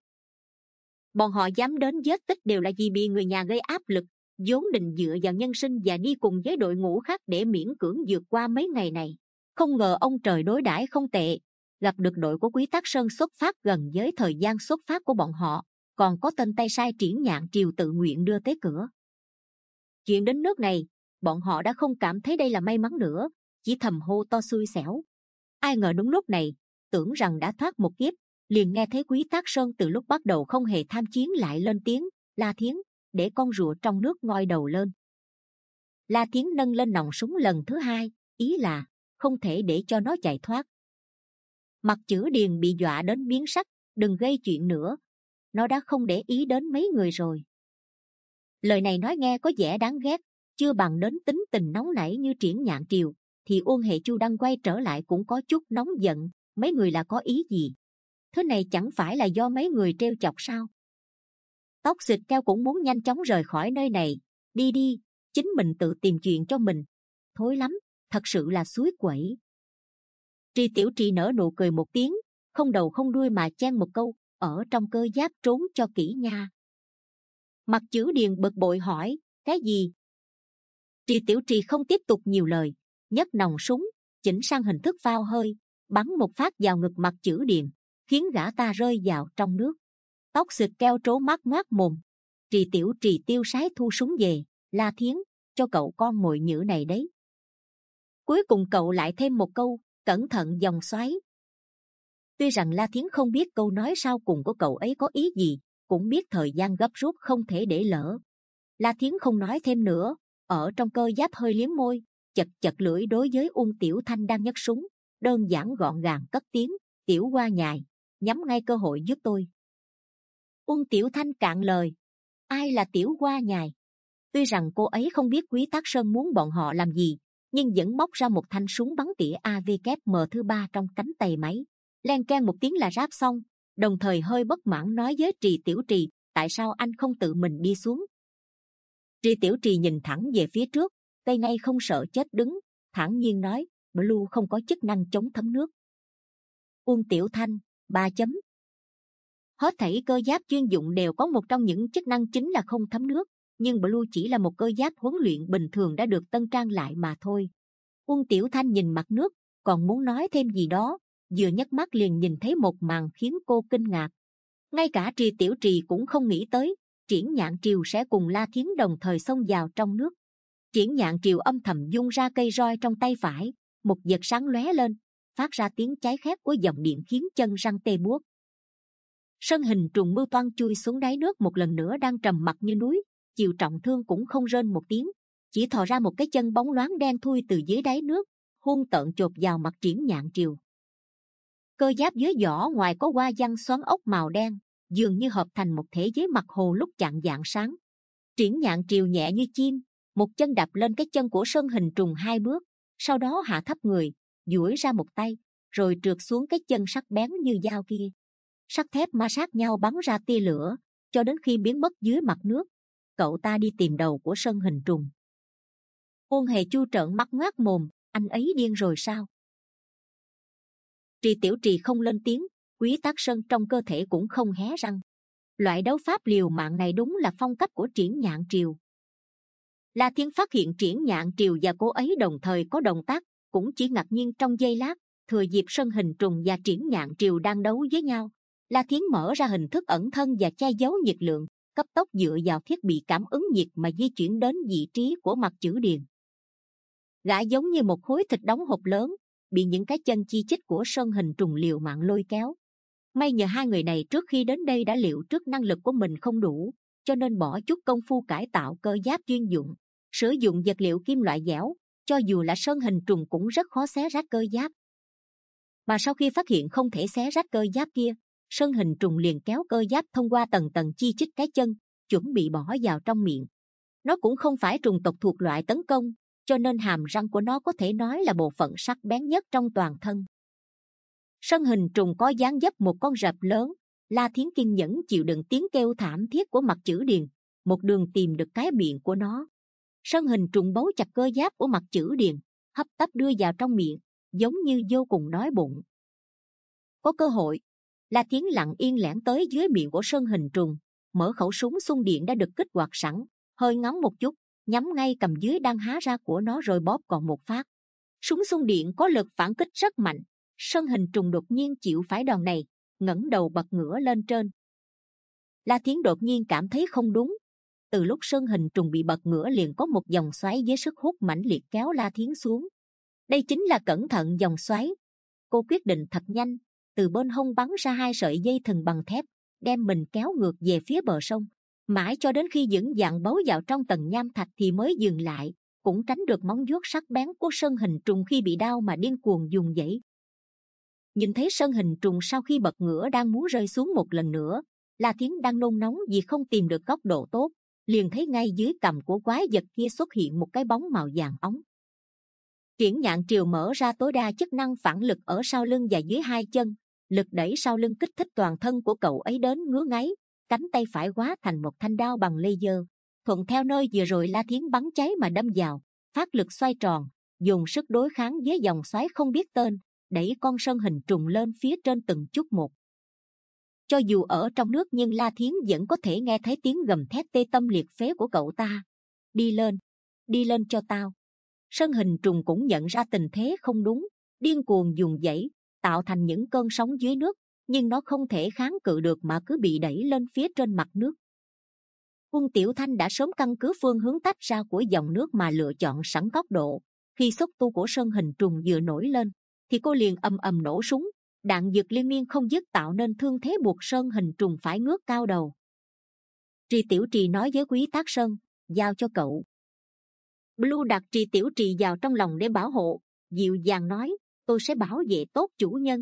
Bọn họ dám đến vết tích đều là vì bị người nhà gây áp lực, vốn định dựa vào nhân sinh và đi cùng với đội ngũ khác để miễn cưỡng vượt qua mấy ngày này. Không ngờ ông trời đối đãi không tệ, gặp được đội của Quý Tắc Sơn xuất phát gần với thời gian xuất phát của bọn họ, còn có tên tay sai Triển Nhạn Triều tự nguyện đưa tới cửa. Chuyện đến nước này, bọn họ đã không cảm thấy đây là may mắn nữa, chỉ thầm hô to xui xẻo. Ai ngờ đúng lúc này, tưởng rằng đã thoát một kiếp, liền nghe thấy Quý Tắc Sơn từ lúc bắt đầu không hề tham chiến lại lên tiếng, La Thiến, để con rùa trong nước ngoi đầu lên. La Thiến nâng lên nòng súng lần thứ hai, ý là không thể để cho nó chạy thoát. Mặt Chữ Điền bị dọa đến biến sắc, đừng gây chuyện nữa, nó đã không để ý đến mấy người rồi. Lời này nói nghe có vẻ đáng ghét, chưa bằng đến tính tình nóng nảy như Triển Nhạn Triều, thì Uông Hệ Chu đang quay trở lại cũng có chút nóng giận, mấy người là có ý gì? Thứ này chẳng phải là do mấy người trêu chọc sao? Tóc Xịt Keo cũng muốn nhanh chóng rời khỏi nơi này, đi đi, chính mình tự tìm chuyện cho mình. Thối lắm, thật sự là suối quẩy. Trì Tiểu Trì nở nụ cười một tiếng, không đầu không đuôi mà chen một câu, ở trong cơ giáp trốn cho kỹ nha. Mặt Chữ Điền bực bội hỏi, cái gì? Trì Tiểu Trì không tiếp tục nhiều lời, nhấc nòng súng, chỉnh sang hình thức phao hơi, bắn một phát vào ngực Mặt Chữ Điền, khiến gã ta rơi vào trong nước. Tóc Xịt Keo trố mắt ngoác mồm. Trì Tiểu Trì tiêu sái thu súng về, La Thiến, cho cậu con mồi nhữ này đấy. Cuối cùng cậu lại thêm một câu, cẩn thận dòng xoáy. Tuy rằng La Thiến không biết câu nói sau cùng của cậu ấy có ý gì, cũng biết thời gian gấp rút không thể để lỡ. La Thiến không nói thêm nữa, ở trong cơ giáp hơi liếm môi, chật chật lưỡi đối với Uông Tiểu Thanh đang nhấc súng, đơn giản gọn gàng cất tiếng: Tiểu Hoa Nhài, nhắm ngay cơ hội giúp tôi. Uông Tiểu Thanh cạn lời: Ai là Tiểu Hoa Nhài? Tuy rằng cô ấy không biết Quý Tác Sơn muốn bọn họ làm gì, nhưng vẫn móc ra một thanh súng bắn tỉa a vê kép em thứ ba trong cánh tay máy. Len keng một tiếng là ráp xong, đồng thời hơi bất mãn nói với Trì Tiểu Trì: Tại sao anh không tự mình đi xuống? Trì Tiểu Trì nhìn thẳng về phía trước, tay ngay không sợ chết đứng, thản nhiên nói: Blue không có chức năng chống thấm nước. Uông Tiểu Thanh: Ba chấm. Hết thảy cơ giáp chuyên dụng đều có một trong những chức năng chính là không thấm nước, nhưng Blue chỉ là một cơ giáp huấn luyện bình thường đã được tân trang lại mà thôi. Uông Tiểu Thanh nhìn mặt nước, còn muốn nói thêm gì đó, vừa nhấc mắt liền nhìn thấy một màn khiến cô kinh ngạc. Ngay cả Trì Tiểu Trì cũng không nghĩ tới Triển Nhạn Triều sẽ cùng La Thiến đồng thời xông vào trong nước. Triển Nhạn Triều âm thầm dung ra cây roi trong tay phải, một vật sáng lóe lên, phát ra tiếng cháy khét của dòng điện khiến chân răng tê buốt. Sân hình trùng mưu toan chui xuống đáy nước một lần nữa đang trầm mặc như núi, chịu trọng thương cũng không rên một tiếng, chỉ thò ra một cái chân bóng loáng đen thui từ dưới đáy nước, hung tợn chộp vào mặt Triển Nhạn Triều. Cơ giáp dưới vỏ ngoài có hoa văn xoắn ốc màu đen, dường như hợp thành một thể với mặt hồ lúc chạng vạng sáng. Triển Nhạn Triều nhẹ như chim, một chân đạp lên cái chân của sân hình trùng hai bước, sau đó hạ thấp người, duỗi ra một tay, rồi trượt xuống cái chân sắc bén như dao kia. Sắt thép ma sát nhau bắn ra tia lửa, cho đến khi biến mất dưới mặt nước. Cậu ta đi tìm đầu của sân hình trùng. Uông Hề Chu trợn mắt ngoác mồm: Anh ấy điên rồi sao? Trì Tiểu Trì không lên tiếng, Quý Tác Sơn trong cơ thể cũng không hé răng. Loại đấu pháp liều mạng này đúng là phong cách của Triển Nhạn Triều. La Thiến phát hiện Triển Nhạn Triều và cô ấy đồng thời có động tác, cũng chỉ ngạc nhiên trong giây lát. Thừa dịp sân hình trùng và Triển Nhạn Triều đang đấu với nhau, La Thiến mở ra hình thức ẩn thân và che giấu nhiệt lượng, cấp tốc dựa vào thiết bị cảm ứng nhiệt mà di chuyển đến vị trí của mặt chữ điền. Gã giống như một khối thịt đóng hộp lớn, bị những cái chân chi chít của sân hình trùng liều mạng lôi kéo. May nhờ hai người này trước khi đến đây đã liệu trước năng lực của mình không đủ, cho nên bỏ chút công phu cải tạo cơ giáp chuyên dụng, sử dụng vật liệu kim loại dẻo, cho dù là sân hình trùng cũng rất khó xé rách cơ giáp. Mà sau khi phát hiện không thể xé rách cơ giáp kia, sân hình trùng liền kéo cơ giáp thông qua tầng tầng chi chít cái chân, chuẩn bị bỏ vào trong miệng. Nó cũng không phải trùng tộc thuộc loại tấn công, cho nên hàm răng của nó có thể nói là bộ phận sắc bén nhất trong toàn thân. Sân hình trùng có dáng dấp một con rệp lớn. La Thiến kiên nhẫn chịu đựng tiếng kêu thảm thiết của mặt chữ điền, một đường tìm được cái miệng của nó. Sân hình trùng bấu chặt cơ giáp của mặt chữ điền, hấp tấp đưa vào trong miệng, giống như vô cùng đói bụng. Có cơ hội, La Thiến lặng yên lẻn tới dưới miệng của sân hình trùng, mở khẩu súng xung điện đã được kích hoạt sẵn, hơi ngắn một chút, nhắm ngay cầm dưới đang há ra của nó rồi bóp còn một phát. Súng xung điện có lực phản kích rất mạnh. Sân hình trùng đột nhiên chịu phải đòn này, ngẩng đầu bật ngửa lên trên. La Thiến đột nhiên cảm thấy không đúng. Từ lúc sân hình trùng bị bật ngửa liền có một dòng xoáy với sức hút mãnh liệt kéo La Thiến xuống. Đây chính là cẩn thận dòng xoáy. Cô quyết định thật nhanh, từ bên hông bắn ra hai sợi dây thừng bằng thép, đem mình kéo ngược về phía bờ sông. Mãi cho đến khi vững vàng bấu vào trong tầng nham thạch thì mới dừng lại, cũng tránh được móng vuốt sắc bén của sân hình trùng khi bị đau mà điên cuồng dùng dãy. Nhìn thấy sân hình trùng sau khi bật ngửa đang muốn rơi xuống một lần nữa, La Thiến đang nôn nóng vì không tìm được góc độ tốt, liền thấy ngay dưới cằm của quái vật kia xuất hiện một cái bóng màu vàng óng. Triển Nhạn Triều mở ra tối đa chức năng phản lực ở sau lưng và dưới hai chân, lực đẩy sau lưng kích thích toàn thân của cậu ấy đến ngứa ngáy, cánh tay phải hóa thành một thanh đao bằng laser, thuận theo nơi vừa rồi La Thiến bắn cháy mà đâm vào, phát lực xoay tròn, dùng sức đối kháng với dòng xoáy không biết tên, đẩy con sân hình trùng lên phía trên từng chút một. Cho dù ở trong nước nhưng La Thiến vẫn có thể nghe thấy tiếng gầm thét tê tâm liệt phế của cậu ta. Đi lên, đi lên cho tao. Sân hình trùng cũng nhận ra tình thế không đúng, điên cuồng dùng dãy, tạo thành những cơn sóng dưới nước, nhưng nó không thể kháng cự được mà cứ bị đẩy lên phía trên mặt nước. Uông Tiểu Thanh đã sớm căn cứ phương hướng tách ra của dòng nước mà lựa chọn sẵn góc độ. Khi xúc tu của sân hình trùng vừa nổi lên, thì cô liền ầm ầm nổ súng, đạn dược liên miên không dứt tạo nên thương thế buộc sân hình trùng phải ngước cao đầu. Trì Tiểu Trì nói với Quý Tác Sơn, giao cho cậu. Blue đặt Trì Tiểu Trì vào trong lòng để bảo hộ, dịu dàng nói, tôi sẽ bảo vệ tốt chủ nhân.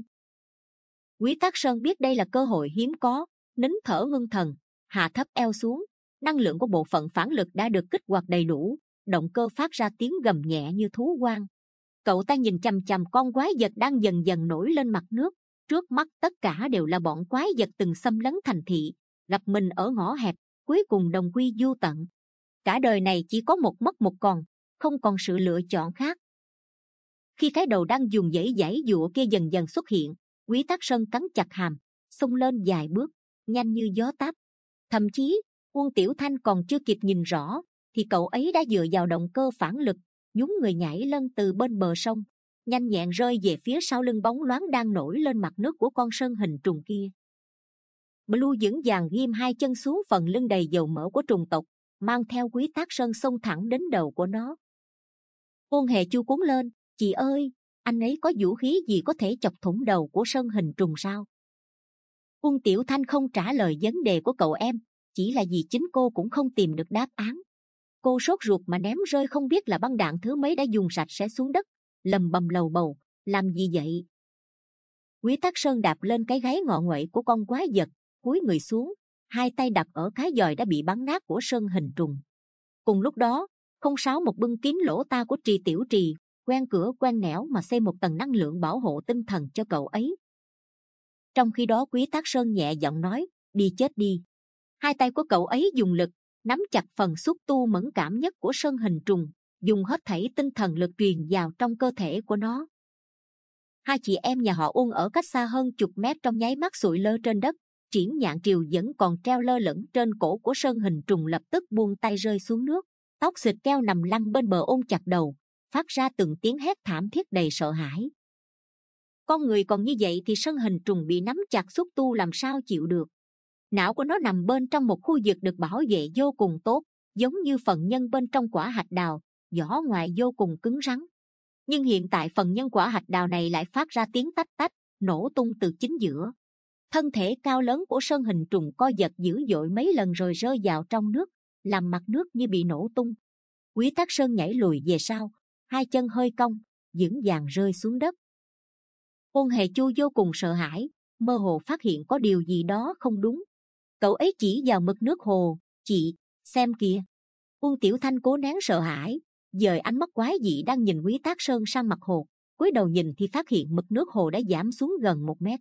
Quý Tác Sơn biết đây là cơ hội hiếm có, nín thở ngưng thần, hạ thấp eo xuống. Năng lượng của bộ phận phản lực đã được kích hoạt đầy đủ, động cơ phát ra tiếng gầm nhẹ như thú hoang. Cậu ta nhìn chằm chằm con quái vật đang dần dần nổi lên mặt nước. Trước mắt tất cả đều là bọn quái vật từng xâm lấn thành thị, gặp mình ở ngõ hẹp, cuối cùng đồng quy vô tận. Cả đời này chỉ có một mất một còn, không còn sự lựa chọn khác. Khi cái đầu đang dùng dãy giãy giụa kia dần dần xuất hiện, Quý Tác Sơn cắn chặt hàm, xông lên vài bước, nhanh như gió táp. Thậm chí Uông Tiểu Thanh còn chưa kịp nhìn rõ, thì cậu ấy đã dựa vào động cơ phản lực, nhún người nhảy lên từ bên bờ sông, nhanh nhẹn rơi về phía sau lưng bóng loáng đang nổi lên mặt nước của con sơn hình trùng kia. Blue vững vàng ghim hai chân xuống phần lưng đầy dầu mỡ của trùng tộc, mang theo Quý Tác Sơn xông thẳng đến đầu của nó. Uông Hề Chu cuống lên, chị ơi, anh ấy có vũ khí gì có thể chọc thủng đầu của sơn hình trùng sao? Uông Tiểu Thanh không trả lời vấn đề của cậu em, chỉ là vì chính cô cũng không tìm được đáp án. Cô sốt ruột mà ném rơi không biết là băng đạn thứ mấy đã dùng sạch sẽ xuống đất, lầm bầm lầu bầu, làm gì vậy? Quý Tác Sơn đạp lên cái gáy ngọ nguậy của con quái vật, cúi người xuống, hai tay đặt ở cái giòi đã bị bắn nát của sơn hình trùng. Cùng lúc đó, không sáu một bưng kín lỗ tai của Trì Tiểu Trì, quen cửa quen nẻo mà xây một tầng năng lượng bảo hộ tinh thần cho cậu ấy. Trong khi đó Quý Tác Sơn nhẹ giọng nói, đi chết đi. Hai tay của cậu ấy dùng lực nắm chặt phần xúc tu mẫn cảm nhất của sơn hình trùng, dùng hết thảy tinh thần lực truyền vào trong cơ thể của nó. Hai chị em nhà họ Uông ở cách xa hơn chục mét trong nháy mắt sụi lơ trên đất. Triển Nhạn Triều vẫn còn treo lơ lửng trên cổ của sơn hình trùng lập tức buông tay rơi xuống nước, tóc xịt keo nằm lăn bên bờ ôm chặt đầu, phát ra từng tiếng hét thảm thiết đầy sợ hãi. Con người còn như vậy thì sơn hình trùng bị nắm chặt xúc tu làm sao chịu được? Não của nó nằm bên trong một khu vực được bảo vệ vô cùng tốt, giống như phần nhân bên trong quả hạch đào, vỏ ngoài vô cùng cứng rắn. Nhưng hiện tại phần nhân quả hạch đào này lại phát ra tiếng tách tách, nổ tung từ chính giữa. Thân thể cao lớn của sơn hình trùng co giật dữ dội mấy lần rồi rơi vào trong nước, làm mặt nước như bị nổ tung. Quý Tác Sơn nhảy lùi về sau, hai chân hơi cong, vững vàng rơi xuống đất. Uông Hề Chu vô cùng sợ hãi, mơ hồ phát hiện có điều gì đó không đúng. Cậu ấy chỉ vào mực nước hồ, chị, xem kìa. Uông Tiểu Thanh cố nén sợ hãi, dời ánh mắt quái dị đang nhìn Quý Tác Sơn sang mặt hồ, cúi đầu nhìn thì phát hiện mực nước hồ đã giảm xuống gần một mét.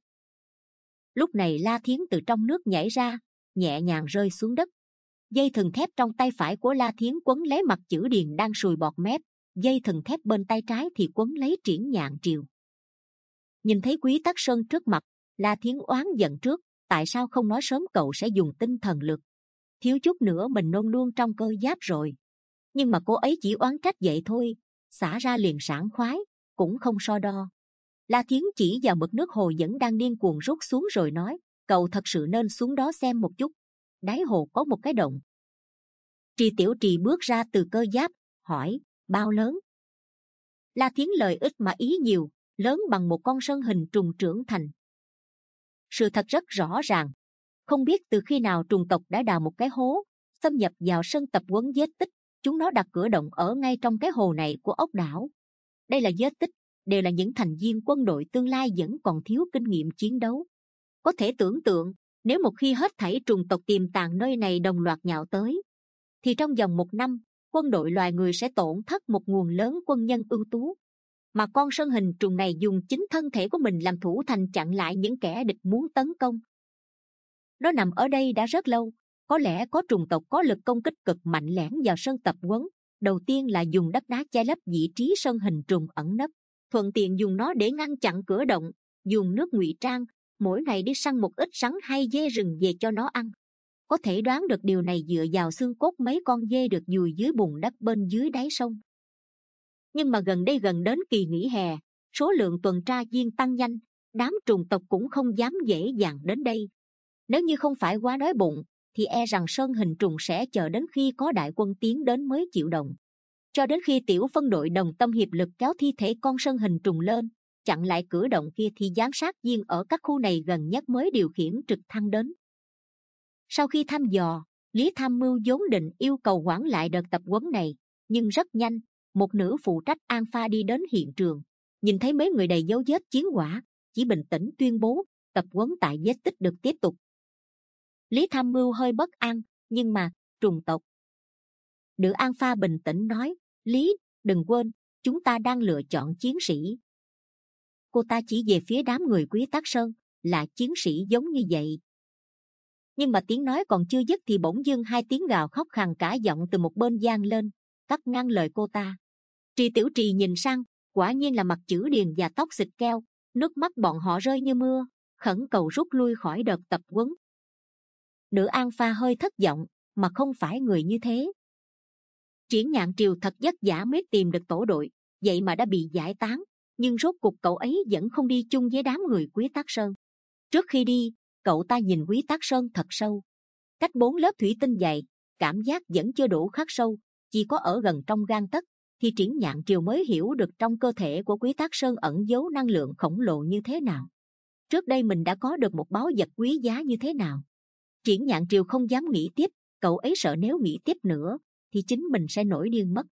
Lúc này La Thiến từ trong nước nhảy ra, nhẹ nhàng rơi xuống đất. Dây thừng thép trong tay phải của La Thiến quấn lấy mặt chữ điền đang sùi bọt mép, dây thừng thép bên tay trái thì quấn lấy Triển Nhạn Triều. Nhìn thấy Quý Tác Sơn trước mặt, La Thiến oán giận trước, tại sao không nói sớm cậu sẽ dùng tinh thần lực? Thiếu chút nữa mình nôn luôn trong cơ giáp rồi. Nhưng mà cô ấy chỉ oán trách vậy thôi, xả ra liền sảng khoái, cũng không so đo. La Thiến chỉ vào mực nước hồ vẫn đang điên cuồng rút xuống rồi nói, cậu thật sự nên xuống đó xem một chút. Đáy hồ có một cái động. Trì Tiểu Trì bước ra từ cơ giáp, hỏi, bao lớn? La Thiến lời ít mà ý nhiều, lớn bằng một con sơn hình trùng trưởng thành. Sự thật rất rõ ràng. Không biết từ khi nào trùng tộc đã đào một cái hố, xâm nhập vào sân tập huấn vết tích. Chúng nó đặt cửa động ở ngay trong cái hồ này của ốc đảo. Đây là vết tích, đều là những thành viên quân đội tương lai vẫn còn thiếu kinh nghiệm chiến đấu. Có thể tưởng tượng, nếu một khi hết thảy trùng tộc tiềm tàng nơi này đồng loạt nhào tới, thì trong vòng một năm, quân đội loài người sẽ tổn thất một nguồn lớn quân nhân ưu tú. Mà con sơn hình trùng này dùng chính thân thể của mình làm thủ thành chặn lại những kẻ địch muốn tấn công. Nó nằm ở đây đã rất lâu, có lẽ có trùng tộc có lực công kích cực mạnh lẻn vào sân tập huấn. Đầu tiên là dùng đất đá che lấp vị trí sơn hình trùng ẩn nấp, thuận tiện dùng nó để ngăn chặn cửa động, dùng nước ngụy trang, mỗi ngày đi săn một ít rắn hay dê rừng về cho nó ăn. Có thể đoán được điều này dựa vào xương cốt mấy con dê được dùi dưới bùn đất bên dưới đáy sông. Nhưng mà gần đây gần đến kỳ nghỉ hè, số lượng tuần tra viên tăng nhanh, đám trùng tộc cũng không dám dễ dàng đến đây. Nếu như không phải quá đói bụng, thì e rằng sơn hình trùng sẽ chờ đến khi có đại quân tiến đến mới chịu động. Cho đến khi tiểu phân đội đồng tâm hiệp lực kéo thi thể con sơn hình trùng lên, chặn lại cửa động kia thì giám sát viên ở các khu này gần nhất mới điều khiển trực thăng đến. Sau khi thăm dò, Lý Tham Mưu vốn định yêu cầu hoãn lại đợt tập huấn này, nhưng rất nhanh, một nữ phụ trách Alpha đi đến hiện trường, Nhìn thấy mấy người đầy dấu vết chiến hỏa, chỉ bình tĩnh tuyên bố tập huấn tại vết tích được tiếp tục. Lý Tham Mưu hơi bất an, nhưng mà trùng tộc. Nữ An Pha bình tĩnh nói, Lý, đừng quên, chúng ta đang lựa chọn chiến sĩ. Cô ta chỉ về phía đám người Quý Tác Sơn, là chiến sĩ giống như vậy. Nhưng mà tiếng nói còn chưa dứt thì bỗng dưng hai tiếng gào khóc khàn cả giọng từ một bên vang lên, cắt ngang lời cô ta. Trì Tiểu Trì nhìn sang, quả nhiên là Mặt Chữ Điền và Tóc Xịt Keo, nước mắt bọn họ rơi như mưa, khẩn cầu rút lui khỏi đợt tập huấn. Nữ An Pha hơi thất vọng, mà không phải người như thế. Triển Nhạn Triều thật vất vả mới tìm được tổ đội, vậy mà đã bị giải tán, nhưng rốt cuộc cậu ấy vẫn không đi chung với đám người Quý Tác Sơn. Trước khi đi, cậu ta nhìn Quý Tác Sơn thật sâu. Cách bốn lớp thủy tinh dày, cảm giác vẫn chưa đủ khắc sâu, chỉ có ở gần trong gan tấc, thì Triển Nhạn Triều mới hiểu được trong cơ thể của Quý Tác Sơn ẩn giấu năng lượng khổng lồ như thế nào. Trước đây mình đã có được một báu vật quý giá như thế nào. Triển Nhạn Triều không dám nghĩ tiếp, cậu ấy sợ nếu nghĩ tiếp nữa, thì chính mình sẽ nổi điên mất.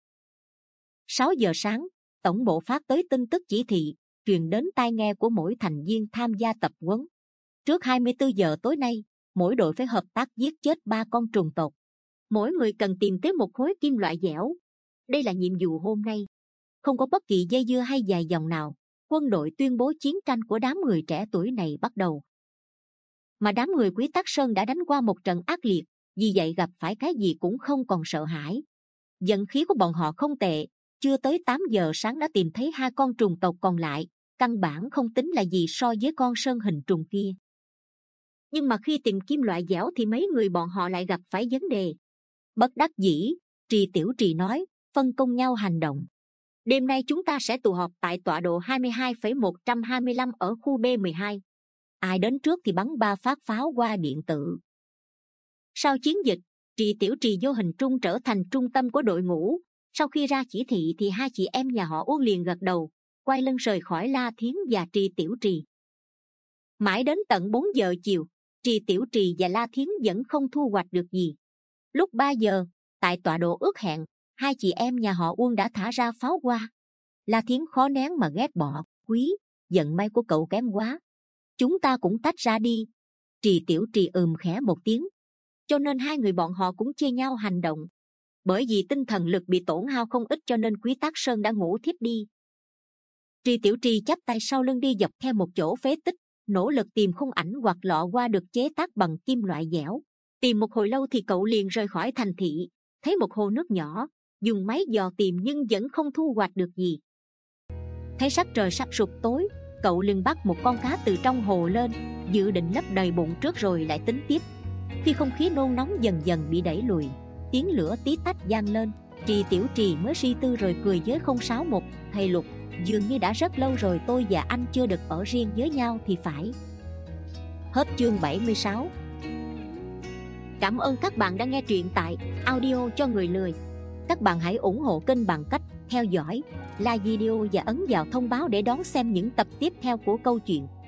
Sáu giờ sáng, tổng bộ phát tới tin tức chỉ thị, truyền đến tai nghe của mỗi thành viên tham gia tập huấn. Trước hai mươi tư giờ tối nay, mỗi đội phải hợp tác giết chết ba con trùng tộc. Mỗi người cần tìm tới một khối kim loại dẻo. Đây là nhiệm vụ hôm nay. Không có bất kỳ dây dưa hay dài dòng nào, quân đội tuyên bố chiến tranh của đám người trẻ tuổi này bắt đầu. Mà đám người Quý Tác Sơn đã đánh qua một trận ác liệt, vì vậy gặp phải cái gì cũng không còn sợ hãi. Vận khí của bọn họ không tệ, chưa tới tám giờ sáng đã tìm thấy hai con trùng tộc còn lại, căn bản không tính là gì so với con sơn hình trùng kia. Nhưng mà khi tìm kim loại dẻo thì mấy người bọn họ lại gặp phải vấn đề. Bất đắc dĩ, Trì Tiểu Trì nói, phân công nhau hành động. Đêm nay chúng ta sẽ tụ họp tại tọa độ hai mươi hai phẩy một trăm hai mươi lăm ở khu B mười hai. Ai đến trước thì bắn ba phát pháo qua điện tử. Sau chiến dịch, Trì Tiểu Trì vô hình trung trở thành trung tâm của đội ngũ. Sau khi ra chỉ thị thì hai chị em nhà họ Uông liền gật đầu, quay lưng rời khỏi La Thiến và Trì Tiểu Trì. Mãi đến tận bốn giờ chiều, Trì Tiểu Trì và La Thiến vẫn không thu hoạch được gì. Lúc ba giờ, tại tọa độ ước hẹn, hai chị em nhà họ Uông đã thả ra pháo hoa. La Thiến khó nén mà ghét bỏ, Quý, vận may của cậu kém quá. Chúng ta cũng tách ra đi. Trì Tiểu Trì ừm khẽ một tiếng. Cho nên hai người bọn họ cũng chia nhau hành động. Bởi vì tinh thần lực bị tổn hao không ít cho nên Quý Tác Sơn đã ngủ thiếp đi. Trì Tiểu Trì chắp tay sau lưng đi dọc theo một chỗ phế tích, nỗ lực tìm khung ảnh hoặc lọ hoa được chế tác bằng kim loại dẻo. Tìm một hồi lâu thì cậu liền rời khỏi thành thị, thấy một hồ nước nhỏ, dùng máy dò tìm nhưng vẫn không thu hoạch được gì. Thấy sắc trời sắp sụp tối, cậu liền bắt một con cá từ trong hồ lên, dự định lấp đầy bụng trước rồi lại tính tiếp. Khi không khí nôn nóng dần dần bị đẩy lùi, tiếng lửa tí tách vang lên, Trì Tiểu Trì mới suy tư rồi cười với không sáu một, thầy Lục, dường như đã rất lâu rồi tôi và anh chưa được ở riêng với nhau thì phải. Hết chương bảy mươi sáu. Cảm ơn các bạn đã nghe truyện tại Audio cho người lười. Các bạn hãy ủng hộ kênh bằng cách theo dõi, like video và ấn vào thông báo để đón xem những tập tiếp theo của câu chuyện.